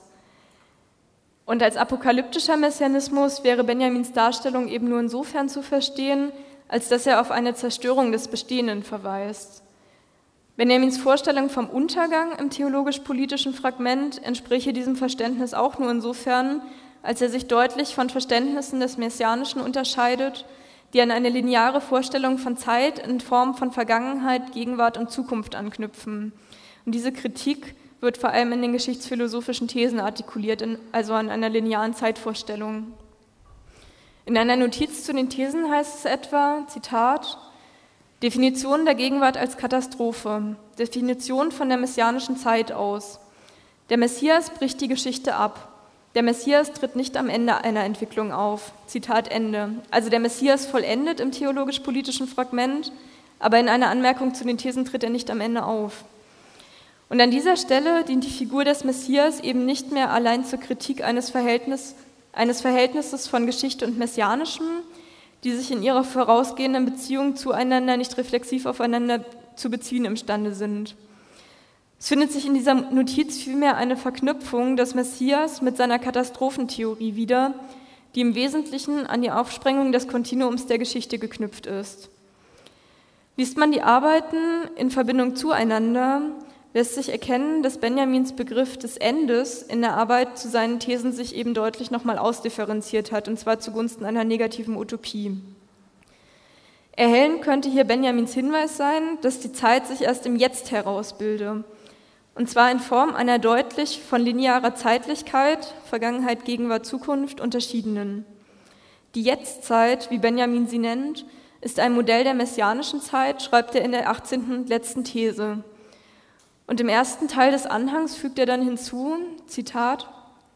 Und als apokalyptischer Messianismus wäre Benjamins Darstellung eben nur insofern zu verstehen, als dass er auf eine Zerstörung des Bestehenden verweist. Benjamins Vorstellung vom Untergang im theologisch-politischen Fragment entspräche diesem Verständnis auch nur insofern, als er sich deutlich von Verständnissen des Messianischen unterscheidet, die an eine lineare Vorstellung von Zeit in Form von Vergangenheit, Gegenwart und Zukunft anknüpfen. Und diese Kritik wird vor allem in den geschichtsphilosophischen Thesen artikuliert, also an einer linearen Zeitvorstellung. In einer Notiz zu den Thesen heißt es etwa, Zitat, Definition der Gegenwart als Katastrophe, Definition von der messianischen Zeit aus. Der Messias bricht die Geschichte ab. Der Messias tritt nicht am Ende einer Entwicklung auf. Zitat Ende. Also der Messias vollendet im theologisch-politischen Fragment, aber in einer Anmerkung zu den Thesen tritt er nicht am Ende auf. Und an dieser Stelle dient die Figur des Messias eben nicht mehr allein zur Kritik eines, Verhältnis, eines Verhältnisses von Geschichte und Messianischem, die sich in ihrer vorausgehenden Beziehung zueinander nicht reflexiv aufeinander zu beziehen imstande sind. Es findet sich in dieser Notiz vielmehr eine Verknüpfung des Messias mit seiner Katastrophentheorie wieder, die im Wesentlichen an die Aufsprengung des Kontinuums der Geschichte geknüpft ist. Liest man die Arbeiten in Verbindung zueinander, lässt sich erkennen, dass Benjamins Begriff des Endes in der Arbeit zu seinen Thesen sich eben deutlich nochmal ausdifferenziert hat, und zwar zugunsten einer negativen Utopie. Erhellend könnte hier Benjamins Hinweis sein, dass die Zeit sich erst im Jetzt herausbilde, und zwar in Form einer deutlich von linearer Zeitlichkeit, Vergangenheit, Gegenwart, Zukunft unterschiedenen. Die Jetztzeit, wie Benjamin sie nennt, ist ein Modell der messianischen Zeit, schreibt er in der achtzehnten und letzten These. Und im ersten Teil des Anhangs fügt er dann hinzu, Zitat,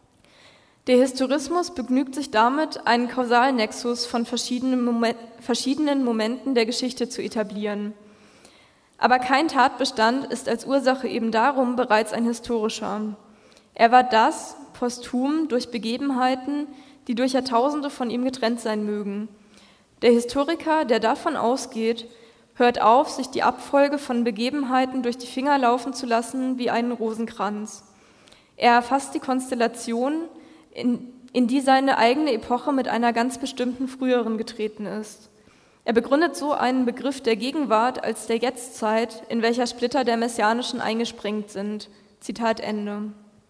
der Historismus begnügt sich damit, einen Kausalnexus von verschiedenen, Moment, verschiedenen Momenten der Geschichte zu etablieren. Aber kein Tatbestand ist als Ursache eben darum bereits ein historischer. Er war das, posthum, durch Begebenheiten, die durch Jahrtausende von ihm getrennt sein mögen. Der Historiker, der davon ausgeht, hört auf, sich die Abfolge von Begebenheiten durch die Finger laufen zu lassen wie einen Rosenkranz. Er erfasst die Konstellation, in, in die seine eigene Epoche mit einer ganz bestimmten früheren getreten ist. Er begründet so einen Begriff der Gegenwart als der Jetztzeit, in welcher Splitter der Messianischen eingesprengt sind. Zitat Ende.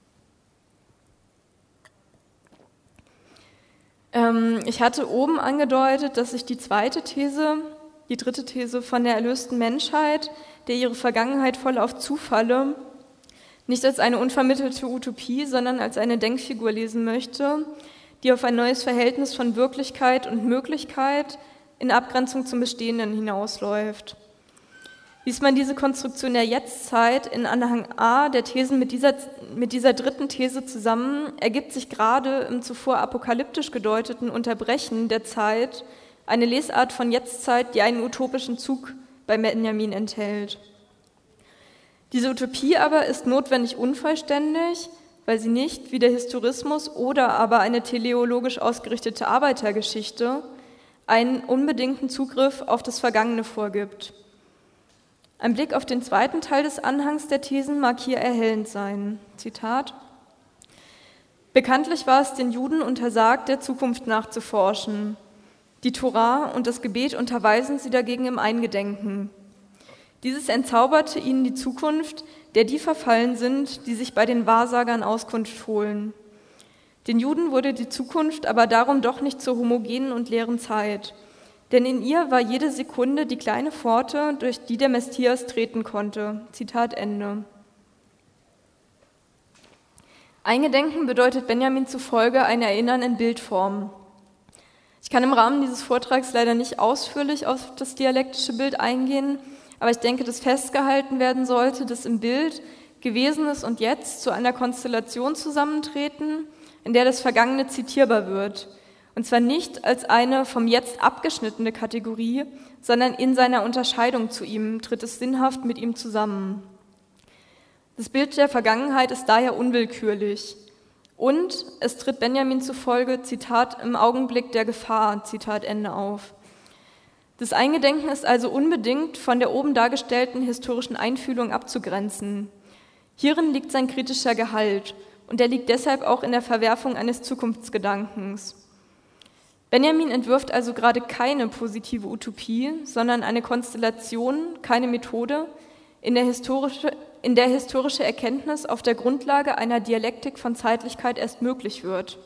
Ähm, ich hatte oben angedeutet, dass sich die zweite These, die dritte These von der erlösten Menschheit, der ihre Vergangenheit voll auf Zufalle nicht als eine unvermittelte Utopie, sondern als eine Denkfigur lesen möchte, die auf ein neues Verhältnis von Wirklichkeit und Möglichkeit in Abgrenzung zum Bestehenden hinausläuft. Liest man diese Konstruktion der Jetztzeit in Anhang A der Thesen mit dieser, mit dieser dritten These zusammen, ergibt sich gerade im zuvor apokalyptisch gedeuteten Unterbrechen der Zeit eine Lesart von Jetztzeit, die einen utopischen Zug bei Benjamin enthält. Diese Utopie aber ist notwendig unvollständig, weil sie nicht, wie der Historismus oder aber eine teleologisch ausgerichtete Arbeitergeschichte, einen unbedingten Zugriff auf das Vergangene vorgibt. Ein Blick auf den zweiten Teil des Anhangs der Thesen mag hier erhellend sein. Zitat: Bekanntlich war es den Juden untersagt, der Zukunft nachzuforschen. Die Tora und das Gebet unterweisen sie dagegen im Eingedenken. Dieses entzauberte ihnen die Zukunft, der die verfallen sind, die sich bei den Wahrsagern Auskunft holen. Den Juden wurde die Zukunft aber darum doch nicht zur homogenen und leeren Zeit, denn in ihr war jede Sekunde die kleine Pforte, durch die der Messias treten konnte. Zitat Ende. Eingedenken bedeutet Benjamin zufolge ein Erinnern in Bildform. Ich kann im Rahmen dieses Vortrags leider nicht ausführlich auf das dialektische Bild eingehen, aber ich denke, dass festgehalten werden sollte, dass im Bild Gewesenes und Jetzt zu einer Konstellation zusammentreten, in der das Vergangene zitierbar wird. Und zwar nicht als eine vom Jetzt abgeschnittene Kategorie, sondern in seiner Unterscheidung zu ihm tritt es sinnhaft mit ihm zusammen. Das Bild der Vergangenheit ist daher unwillkürlich. Und es tritt Benjamin zufolge, Zitat, im Augenblick der Gefahr, Zitat Ende auf. Das Eingedenken ist also unbedingt von der oben dargestellten historischen Einfühlung abzugrenzen. Hierin liegt sein kritischer Gehalt und er liegt deshalb auch in der Verwerfung eines Zukunftsgedankens. Benjamin entwirft also gerade keine positive Utopie, sondern eine Konstellation, keine Methode, in der historische, in der historische Erkenntnis auf der Grundlage einer Dialektik von Zeitlichkeit erst möglich wird.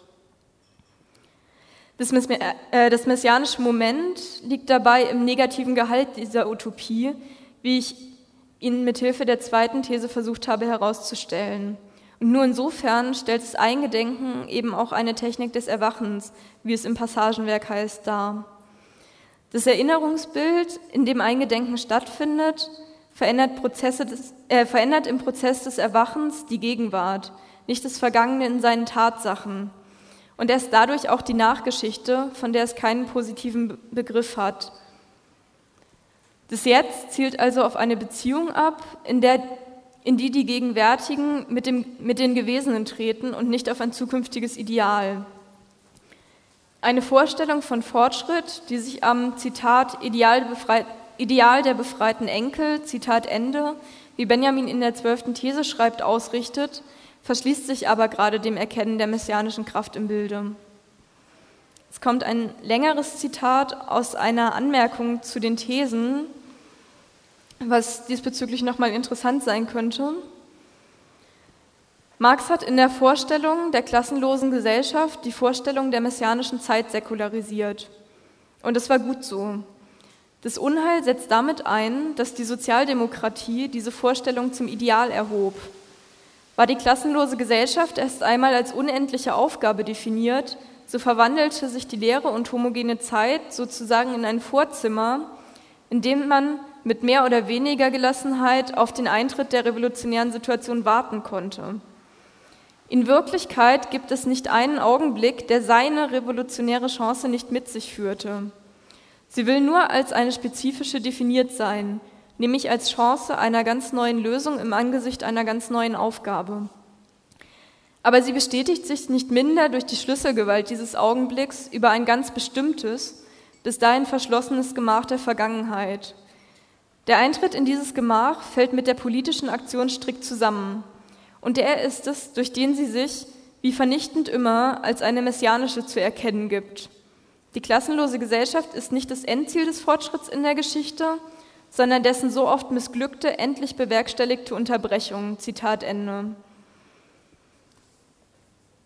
Das, Mess- äh, das messianische Moment liegt dabei im negativen Gehalt dieser Utopie, wie ich ihn mithilfe der zweiten These versucht habe herauszustellen. Und nur insofern stellt das Eingedenken eben auch eine Technik des Erwachens, wie es im Passagenwerk heißt, dar. Das Erinnerungsbild, in dem Eingedenken stattfindet, verändert, Prozesse des, äh, verändert im Prozess des Erwachens die Gegenwart, nicht das Vergangene in seinen Tatsachen. Und erst dadurch auch die Nachgeschichte, von der es keinen positiven Begriff hat. Das Jetzt zielt also auf eine Beziehung ab, in der in die die Gegenwärtigen mit, dem, mit den Gewesenen treten und nicht auf ein zukünftiges Ideal. Eine Vorstellung von Fortschritt, die sich am, Zitat, Ideal, befreit, Ideal der befreiten Enkel, Zitat Ende, wie Benjamin in der zwölften These schreibt, ausrichtet, verschließt sich aber gerade dem Erkennen der messianischen Kraft im Bilde. Es kommt ein längeres Zitat aus einer Anmerkung zu den Thesen, was diesbezüglich nochmal interessant sein könnte. Marx hat in der Vorstellung der klassenlosen Gesellschaft die Vorstellung der messianischen Zeit säkularisiert. Und es war gut so. Das Unheil setzt damit ein, dass die Sozialdemokratie diese Vorstellung zum Ideal erhob. War die klassenlose Gesellschaft erst einmal als unendliche Aufgabe definiert, so verwandelte sich die leere und homogene Zeit sozusagen in ein Vorzimmer, in dem man mit mehr oder weniger Gelassenheit auf den Eintritt der revolutionären Situation warten konnte. In Wirklichkeit gibt es nicht einen Augenblick, der seine revolutionäre Chance nicht mit sich führte. Sie will nur als eine spezifische definiert sein, nämlich als Chance einer ganz neuen Lösung im Angesicht einer ganz neuen Aufgabe. Aber sie bestätigt sich nicht minder durch die Schlüsselgewalt dieses Augenblicks über ein ganz bestimmtes, bis dahin verschlossenes Gemach der Vergangenheit. Der Eintritt in dieses Gemach fällt mit der politischen Aktion strikt zusammen. Und er ist es, durch den sie sich, wie vernichtend immer, als eine messianische zu erkennen gibt. Die klassenlose Gesellschaft ist nicht das Endziel des Fortschritts in der Geschichte, sondern dessen so oft missglückte, endlich bewerkstelligte Unterbrechung. Zitat Ende.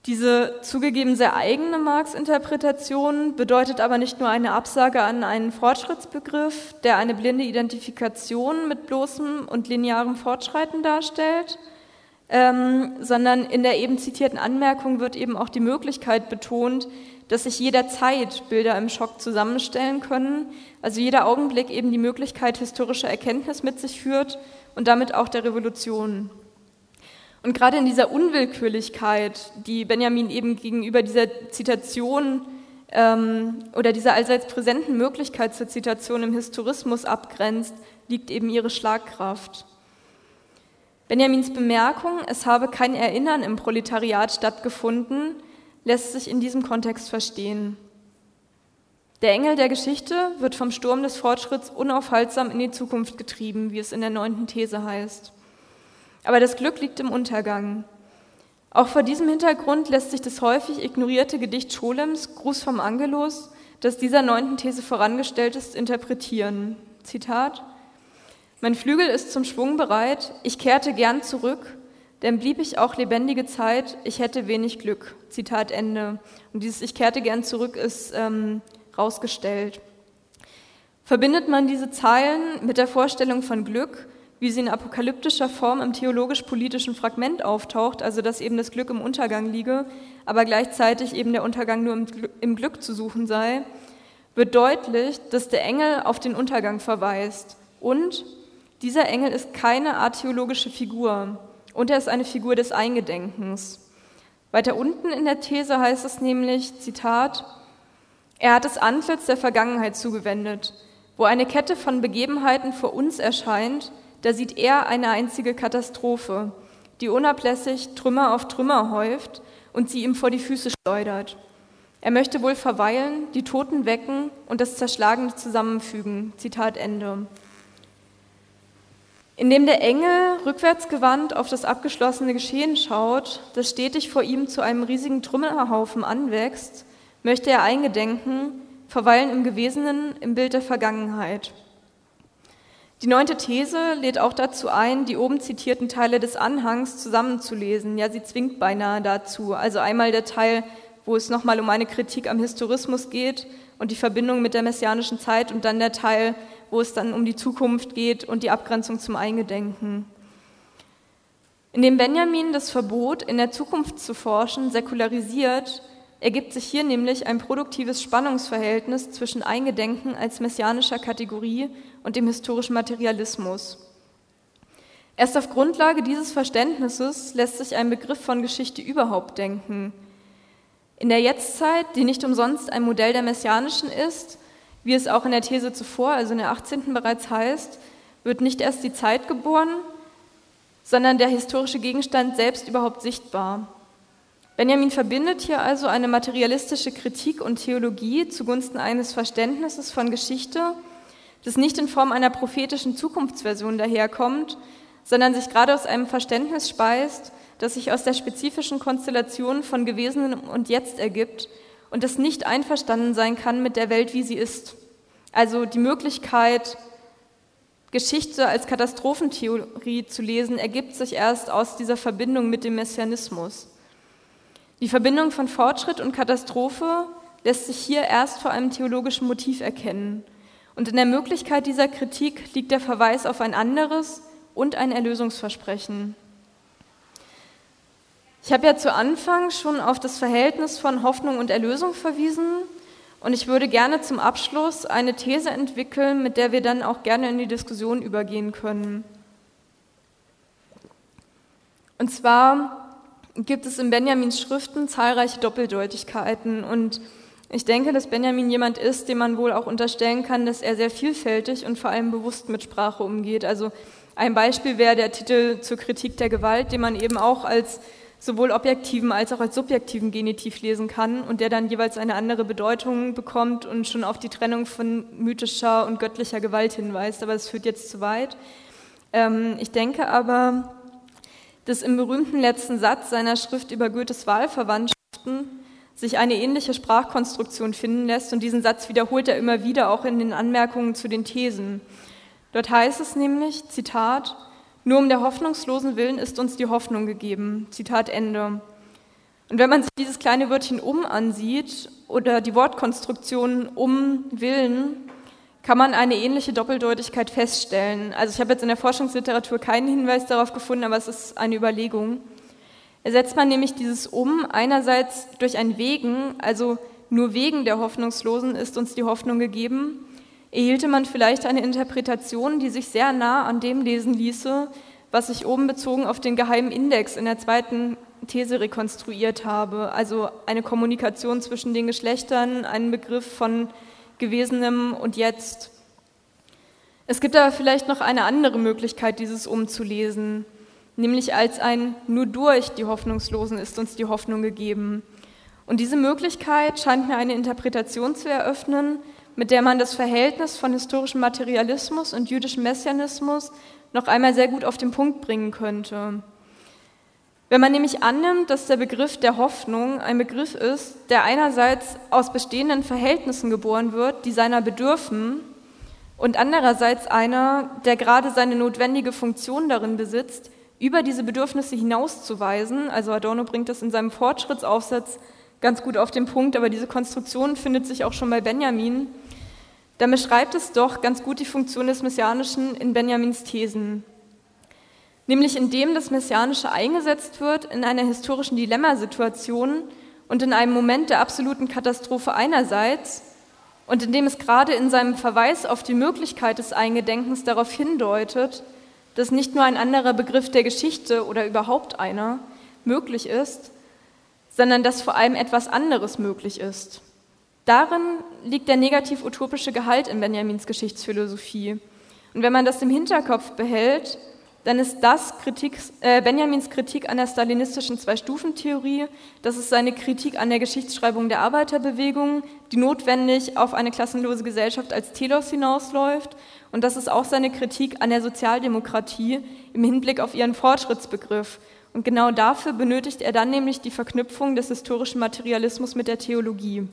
Diese zugegeben sehr eigene Marx-Interpretation bedeutet aber nicht nur eine Absage an einen Fortschrittsbegriff, der eine blinde Identifikation mit bloßem und linearem Fortschreiten darstellt, ähm, sondern in der eben zitierten Anmerkung wird eben auch die Möglichkeit betont, dass sich jederzeit Bilder im Schock zusammenstellen können, also jeder Augenblick eben die Möglichkeit historischer Erkenntnis mit sich führt und damit auch der Revolution. Und gerade in dieser Unwillkürlichkeit, die Benjamin eben gegenüber dieser Zitation ähm, oder dieser allseits präsenten Möglichkeit zur Zitation im Historismus abgrenzt, liegt eben ihre Schlagkraft. Benjamins Bemerkung, es habe kein Erinnern im Proletariat stattgefunden, lässt sich in diesem Kontext verstehen. Der Engel der Geschichte wird vom Sturm des Fortschritts unaufhaltsam in die Zukunft getrieben, wie es in der neunten These heißt. Aber das Glück liegt im Untergang. Auch vor diesem Hintergrund lässt sich das häufig ignorierte Gedicht Scholems, Gruß vom Angelus, das dieser neunten These vorangestellt ist, interpretieren. Zitat: Mein Flügel ist zum Schwung bereit, ich kehrte gern zurück, denn blieb ich auch lebendige Zeit, ich hätte wenig Glück. Zitat Ende. Und dieses Ich kehrte gern zurück ist ähm, rausgestellt. Verbindet man diese Zeilen mit der Vorstellung von Glück, wie sie in apokalyptischer Form im theologisch-politischen Fragment auftaucht, also dass eben das Glück im Untergang liege, aber gleichzeitig eben der Untergang nur im, Gl- im Glück zu suchen sei, wird deutlich, dass der Engel auf den Untergang verweist. Und dieser Engel ist keine archäologische Figur und er ist eine Figur des Eingedenkens. Weiter unten in der These heißt es nämlich, Zitat, er hat das Antlitz der Vergangenheit zugewendet. Wo eine Kette von Begebenheiten vor uns erscheint, da sieht er eine einzige Katastrophe, die unablässig Trümmer auf Trümmer häuft und sie ihm vor die Füße schleudert. Er möchte wohl verweilen, die Toten wecken und das Zerschlagene zusammenfügen. Zitat Ende. Indem der Engel rückwärtsgewandt auf das abgeschlossene Geschehen schaut, das stetig vor ihm zu einem riesigen Trümmerhaufen anwächst, möchte er eingedenken, verweilen im Gewesenen, im Bild der Vergangenheit. Die neunte These lädt auch dazu ein, die oben zitierten Teile des Anhangs zusammenzulesen. Ja, sie zwingt beinahe dazu. Also einmal der Teil, wo es nochmal um eine Kritik am Historismus geht und die Verbindung mit der messianischen Zeit und dann der Teil, wo es dann um die Zukunft geht und die Abgrenzung zum Eingedenken. Indem Benjamin das Verbot, in der Zukunft zu forschen, säkularisiert, ergibt sich hier nämlich ein produktives Spannungsverhältnis zwischen Eingedenken als messianischer Kategorie und dem historischen Materialismus. Erst auf Grundlage dieses Verständnisses lässt sich ein Begriff von Geschichte überhaupt denken. In der Jetztzeit, die nicht umsonst ein Modell der Messianischen ist, wie es auch in der These zuvor, also in der achtzehnten bereits heißt, wird nicht erst die Zeit geboren, sondern der historische Gegenstand selbst überhaupt sichtbar. Benjamin verbindet hier also eine materialistische Kritik und Theologie zugunsten eines Verständnisses von Geschichte, das nicht in Form einer prophetischen Zukunftsversion daherkommt, sondern sich gerade aus einem Verständnis speist, das sich aus der spezifischen Konstellation von Gewesenem und Jetzt ergibt und das nicht einverstanden sein kann mit der Welt, wie sie ist. Also die Möglichkeit, Geschichte als Katastrophentheorie zu lesen, ergibt sich erst aus dieser Verbindung mit dem Messianismus. Die Verbindung von Fortschritt und Katastrophe lässt sich hier erst vor einem theologischen Motiv erkennen. Und in der Möglichkeit dieser Kritik liegt der Verweis auf ein anderes und ein Erlösungsversprechen. Ich habe ja zu Anfang schon auf das Verhältnis von Hoffnung und Erlösung verwiesen und ich würde gerne zum Abschluss eine These entwickeln, mit der wir dann auch gerne in die Diskussion übergehen können. Und zwar gibt es in Benjamins Schriften zahlreiche Doppeldeutigkeiten und ich denke, dass Benjamin jemand ist, dem man wohl auch unterstellen kann, dass er sehr vielfältig und vor allem bewusst mit Sprache umgeht. Also ein Beispiel wäre der Titel zur Kritik der Gewalt, den man eben auch als sowohl objektiven als auch als subjektiven Genitiv lesen kann und der dann jeweils eine andere Bedeutung bekommt und schon auf die Trennung von mythischer und göttlicher Gewalt hinweist. Aber es führt jetzt zu weit. Ähm, ich denke aber, dass im berühmten letzten Satz seiner Schrift über Goethes Wahlverwandtschaften sich eine ähnliche Sprachkonstruktion finden lässt und diesen Satz wiederholt er immer wieder, auch in den Anmerkungen zu den Thesen. Dort heißt es nämlich, Zitat, nur um der hoffnungslosen Willen ist uns die Hoffnung gegeben, Zitat Ende. Und wenn man sich dieses kleine Wörtchen um ansieht oder die Wortkonstruktion um Willen, kann man eine ähnliche Doppeldeutigkeit feststellen. Also ich habe jetzt in der Forschungsliteratur keinen Hinweis darauf gefunden, aber es ist eine Überlegung. Ersetzt man nämlich dieses um einerseits durch ein wegen, also nur wegen der Hoffnungslosen ist uns die Hoffnung gegeben, erhielte man vielleicht eine Interpretation, die sich sehr nah an dem lesen ließe, was ich oben bezogen auf den geheimen Index in der zweiten These rekonstruiert habe, also eine Kommunikation zwischen den Geschlechtern, einen Begriff von Gewesenem und Jetzt. Es gibt aber vielleicht noch eine andere Möglichkeit, dieses umzulesen, nämlich als ein nur durch die Hoffnungslosen ist uns die Hoffnung gegeben. Und diese Möglichkeit scheint mir eine Interpretation zu eröffnen, mit der man das Verhältnis von historischem Materialismus und jüdischem Messianismus noch einmal sehr gut auf den Punkt bringen könnte. Wenn man nämlich annimmt, dass der Begriff der Hoffnung ein Begriff ist, der einerseits aus bestehenden Verhältnissen geboren wird, die seiner bedürfen, und andererseits einer, der gerade seine notwendige Funktion darin besitzt, über diese Bedürfnisse hinauszuweisen, also Adorno bringt das in seinem Fortschrittsaufsatz ganz gut auf den Punkt, aber diese Konstruktion findet sich auch schon bei Benjamin, dann beschreibt es doch ganz gut die Funktion des Messianischen in Benjamins Thesen. Nämlich indem das Messianische eingesetzt wird in einer historischen Dilemmasituation und in einem Moment der absoluten Katastrophe einerseits und indem es gerade in seinem Verweis auf die Möglichkeit des Eingedenkens darauf hindeutet, dass nicht nur ein anderer Begriff der Geschichte oder überhaupt einer möglich ist, sondern dass vor allem etwas anderes möglich ist. Darin liegt der negativ-utopische Gehalt in Benjamins Geschichtsphilosophie. Und wenn man das im Hinterkopf behält, dann ist das Kritik, äh, Benjamins Kritik an der stalinistischen Zwei-Stufen-Theorie, das ist seine Kritik an der Geschichtsschreibung der Arbeiterbewegung, die notwendig auf eine klassenlose Gesellschaft als Telos hinausläuft, und das ist auch seine Kritik an der Sozialdemokratie im Hinblick auf ihren Fortschrittsbegriff. Und genau dafür benötigt er dann nämlich die Verknüpfung des historischen Materialismus mit der Theologie.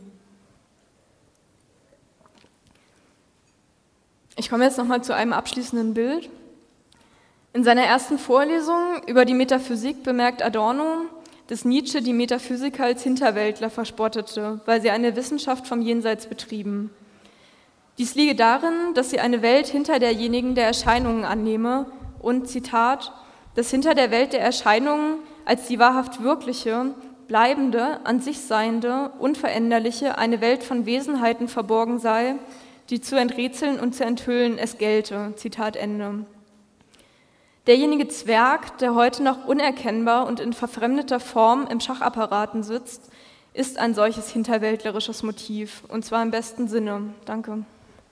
Ich komme jetzt nochmal zu einem abschließenden Bild. In seiner ersten Vorlesung über die Metaphysik bemerkt Adorno, dass Nietzsche die Metaphysiker als Hinterwäldler verspottete, weil sie eine Wissenschaft vom Jenseits betrieben. Dies liege darin, dass sie eine Welt hinter derjenigen der Erscheinungen annehme und, Zitat, dass hinter der Welt der Erscheinungen als die wahrhaft wirkliche, bleibende, an sich seiende, unveränderliche eine Welt von Wesenheiten verborgen sei, die zu enträtseln und zu enthüllen es gelte. Zitat Ende. Derjenige Zwerg, der heute noch unerkennbar und in verfremdeter Form im Schachapparaten sitzt, ist ein solches hinterwäldlerisches Motiv, und zwar im besten Sinne. Danke.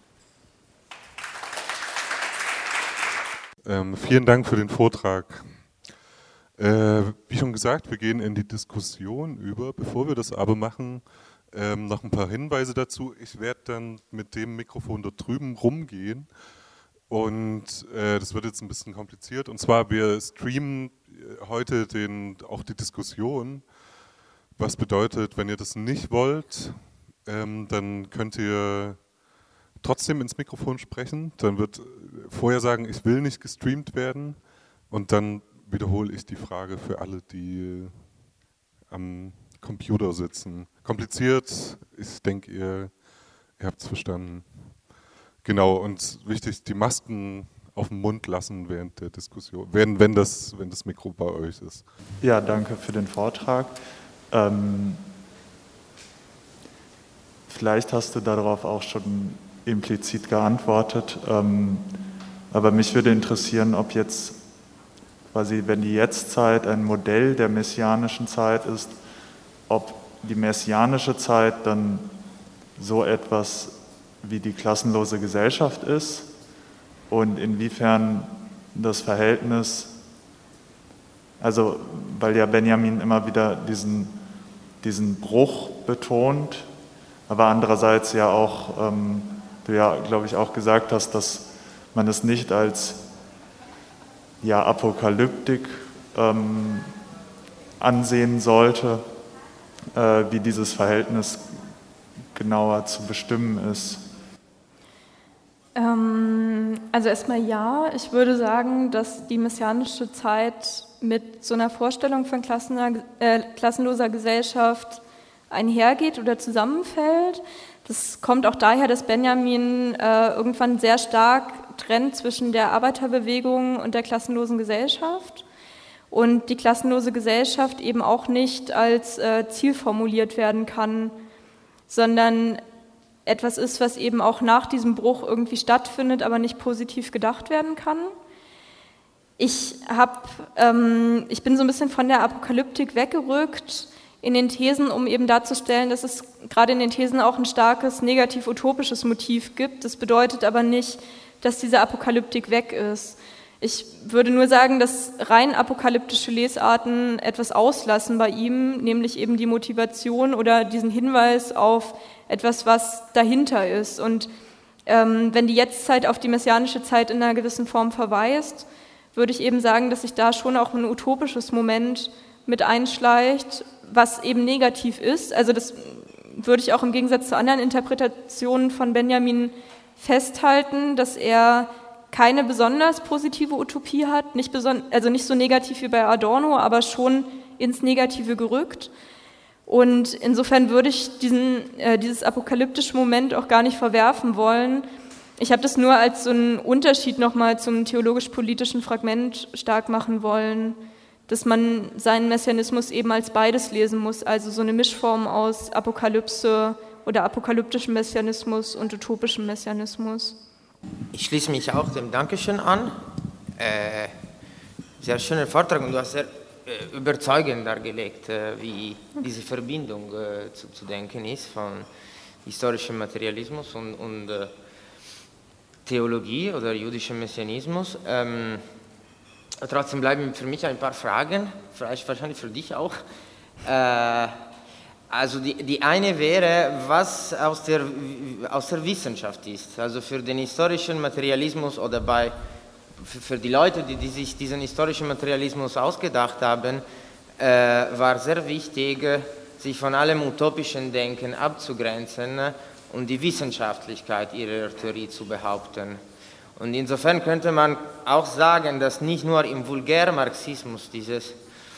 Ähm, vielen Dank für den Vortrag. Äh, wie schon gesagt, wir gehen in die Diskussion über. Bevor wir das aber machen, ähm, noch ein paar Hinweise dazu. Ich werde dann mit dem Mikrofon dort drüben rumgehen. Und äh, das wird jetzt ein bisschen kompliziert. Und zwar, wir streamen heute den, auch die Diskussion. Was bedeutet, wenn ihr das nicht wollt, ähm, dann könnt ihr trotzdem ins Mikrofon sprechen. Dann wird vorher sagen, ich will nicht gestreamt werden. Und dann wiederhole ich die Frage für alle, die äh, am Computer sitzen. Kompliziert, ich denke, ihr, ihr habt es verstanden. Genau, und wichtig, die Masken auf dem Mund lassen während der Diskussion, wenn, wenn, das, wenn das Mikro bei euch ist. Ja, danke für den Vortrag. Ähm, vielleicht hast du darauf auch schon implizit geantwortet, ähm, aber mich würde interessieren, ob jetzt quasi, wenn die Jetztzeit ein Modell der messianischen Zeit ist, ob die messianische Zeit dann so etwas wie die klassenlose Gesellschaft ist und inwiefern das Verhältnis, also weil ja Benjamin immer wieder diesen, diesen Bruch betont, aber andererseits ja auch, ähm, du ja, glaube ich, auch gesagt hast, dass man es nicht als ja, Apokalyptik ähm, ansehen sollte, äh, wie dieses Verhältnis genauer zu bestimmen ist. Also erstmal ja, ich würde sagen, dass die messianische Zeit mit so einer Vorstellung von klassener, äh, klassenloser Gesellschaft einhergeht oder zusammenfällt. Das kommt auch daher, dass Benjamin äh, irgendwann sehr stark trennt zwischen der Arbeiterbewegung und der klassenlosen Gesellschaft und die klassenlose Gesellschaft eben auch nicht als äh, Ziel formuliert werden kann, sondern etwas ist, was eben auch nach diesem Bruch irgendwie stattfindet, aber nicht positiv gedacht werden kann. Ich, hab, ähm, ich bin so ein bisschen von der Apokalyptik weggerückt in den Thesen, um eben darzustellen, dass es gerade in den Thesen auch ein starkes negativ-utopisches Motiv gibt. Das bedeutet aber nicht, dass diese Apokalyptik weg ist. Ich würde nur sagen, dass rein apokalyptische Lesarten etwas auslassen bei ihm, nämlich eben die Motivation oder diesen Hinweis auf etwas, was dahinter ist. Und ähm, wenn die Jetztzeit auf die messianische Zeit in einer gewissen Form verweist, würde ich eben sagen, dass sich da schon auch ein utopisches Moment mit einschleicht, was eben negativ ist. Also das würde ich auch im Gegensatz zu anderen Interpretationen von Benjamin festhalten, dass er keine besonders positive Utopie hat, nicht beson- also nicht so negativ wie bei Adorno, aber schon ins Negative gerückt. Und insofern würde ich diesen, äh, dieses apokalyptische Moment auch gar nicht verwerfen wollen. Ich habe das nur als so einen Unterschied nochmal zum theologisch-politischen Fragment stark machen wollen, dass man seinen Messianismus eben als beides lesen muss, also so eine Mischform aus Apokalypse oder apokalyptischem Messianismus und utopischem Messianismus. Ich schließe mich auch dem Dankeschön an. Äh, sehr schöner Vortrag und du hast sehr äh, überzeugend dargelegt, äh, wie diese Verbindung äh, zu, zu denken ist von historischem Materialismus und, und äh, Theologie oder jüdischem Messianismus. Ähm, trotzdem bleiben für mich ein paar Fragen, vielleicht wahrscheinlich für dich auch. Äh, also die, die eine wäre, was aus der, aus der Wissenschaft ist. Also für den historischen Materialismus oder bei, für, für die Leute, die, die sich diesen historischen Materialismus ausgedacht haben, äh, war sehr wichtig, sich von allem utopischen Denken abzugrenzen und die Wissenschaftlichkeit ihrer Theorie zu behaupten. Und insofern könnte man auch sagen, dass nicht nur im Vulgärmarxismus dieses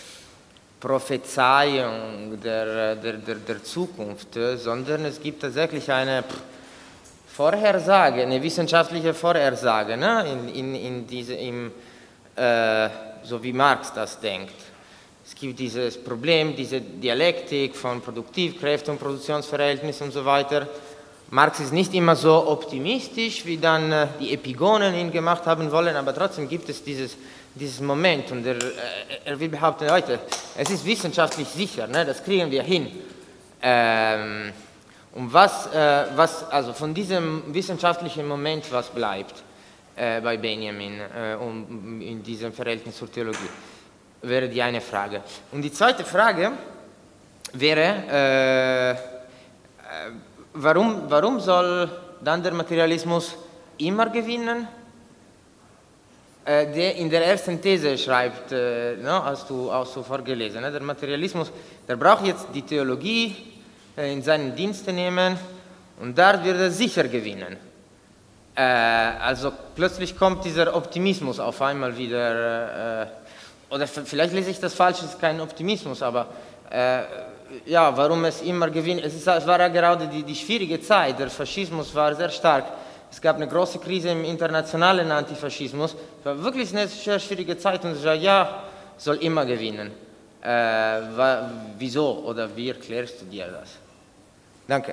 Prophezeiung der, der, der, der Zukunft, sondern es gibt tatsächlich eine Vorhersage, eine wissenschaftliche Vorhersage, ne? in, in, in diese, im, äh, so wie Marx das denkt. Es gibt dieses Problem, diese Dialektik von Produktivkräften und Produktionsverhältnissen und so weiter. Marx ist nicht immer so optimistisch, wie dann äh, die Epigonen ihn gemacht haben wollen, aber trotzdem gibt es dieses, dieses Moment und er, äh, er will behaupten, Leute, es ist wissenschaftlich sicher, ne, das kriegen wir hin. Ähm, und was, äh, was, also von diesem wissenschaftlichen Moment, was bleibt äh, bei Benjamin äh, um, in diesem Verhältnis zur Theologie, wäre die eine Frage. Und die zweite Frage wäre, äh, äh, Warum, warum soll dann der Materialismus immer gewinnen? Äh, der in der ersten These schreibt, äh, no, hast du auch so vorgelesen, ne? Der Materialismus, der braucht jetzt die Theologie äh, in seinen Dienste nehmen und da wird er sicher gewinnen. Äh, also plötzlich kommt dieser Optimismus auf einmal wieder, äh, oder vielleicht lese ich das falsch, es ist kein Optimismus, aber äh, ja, warum es immer gewinnt. Es, ist, es war ja gerade die, die schwierige Zeit, der Faschismus war sehr stark. Es gab eine große Krise im internationalen Antifaschismus. Es war wirklich eine sehr schwierige Zeit und es war, ja, soll immer gewinnen. Äh, war, wieso oder wie erklärst du dir das? Danke.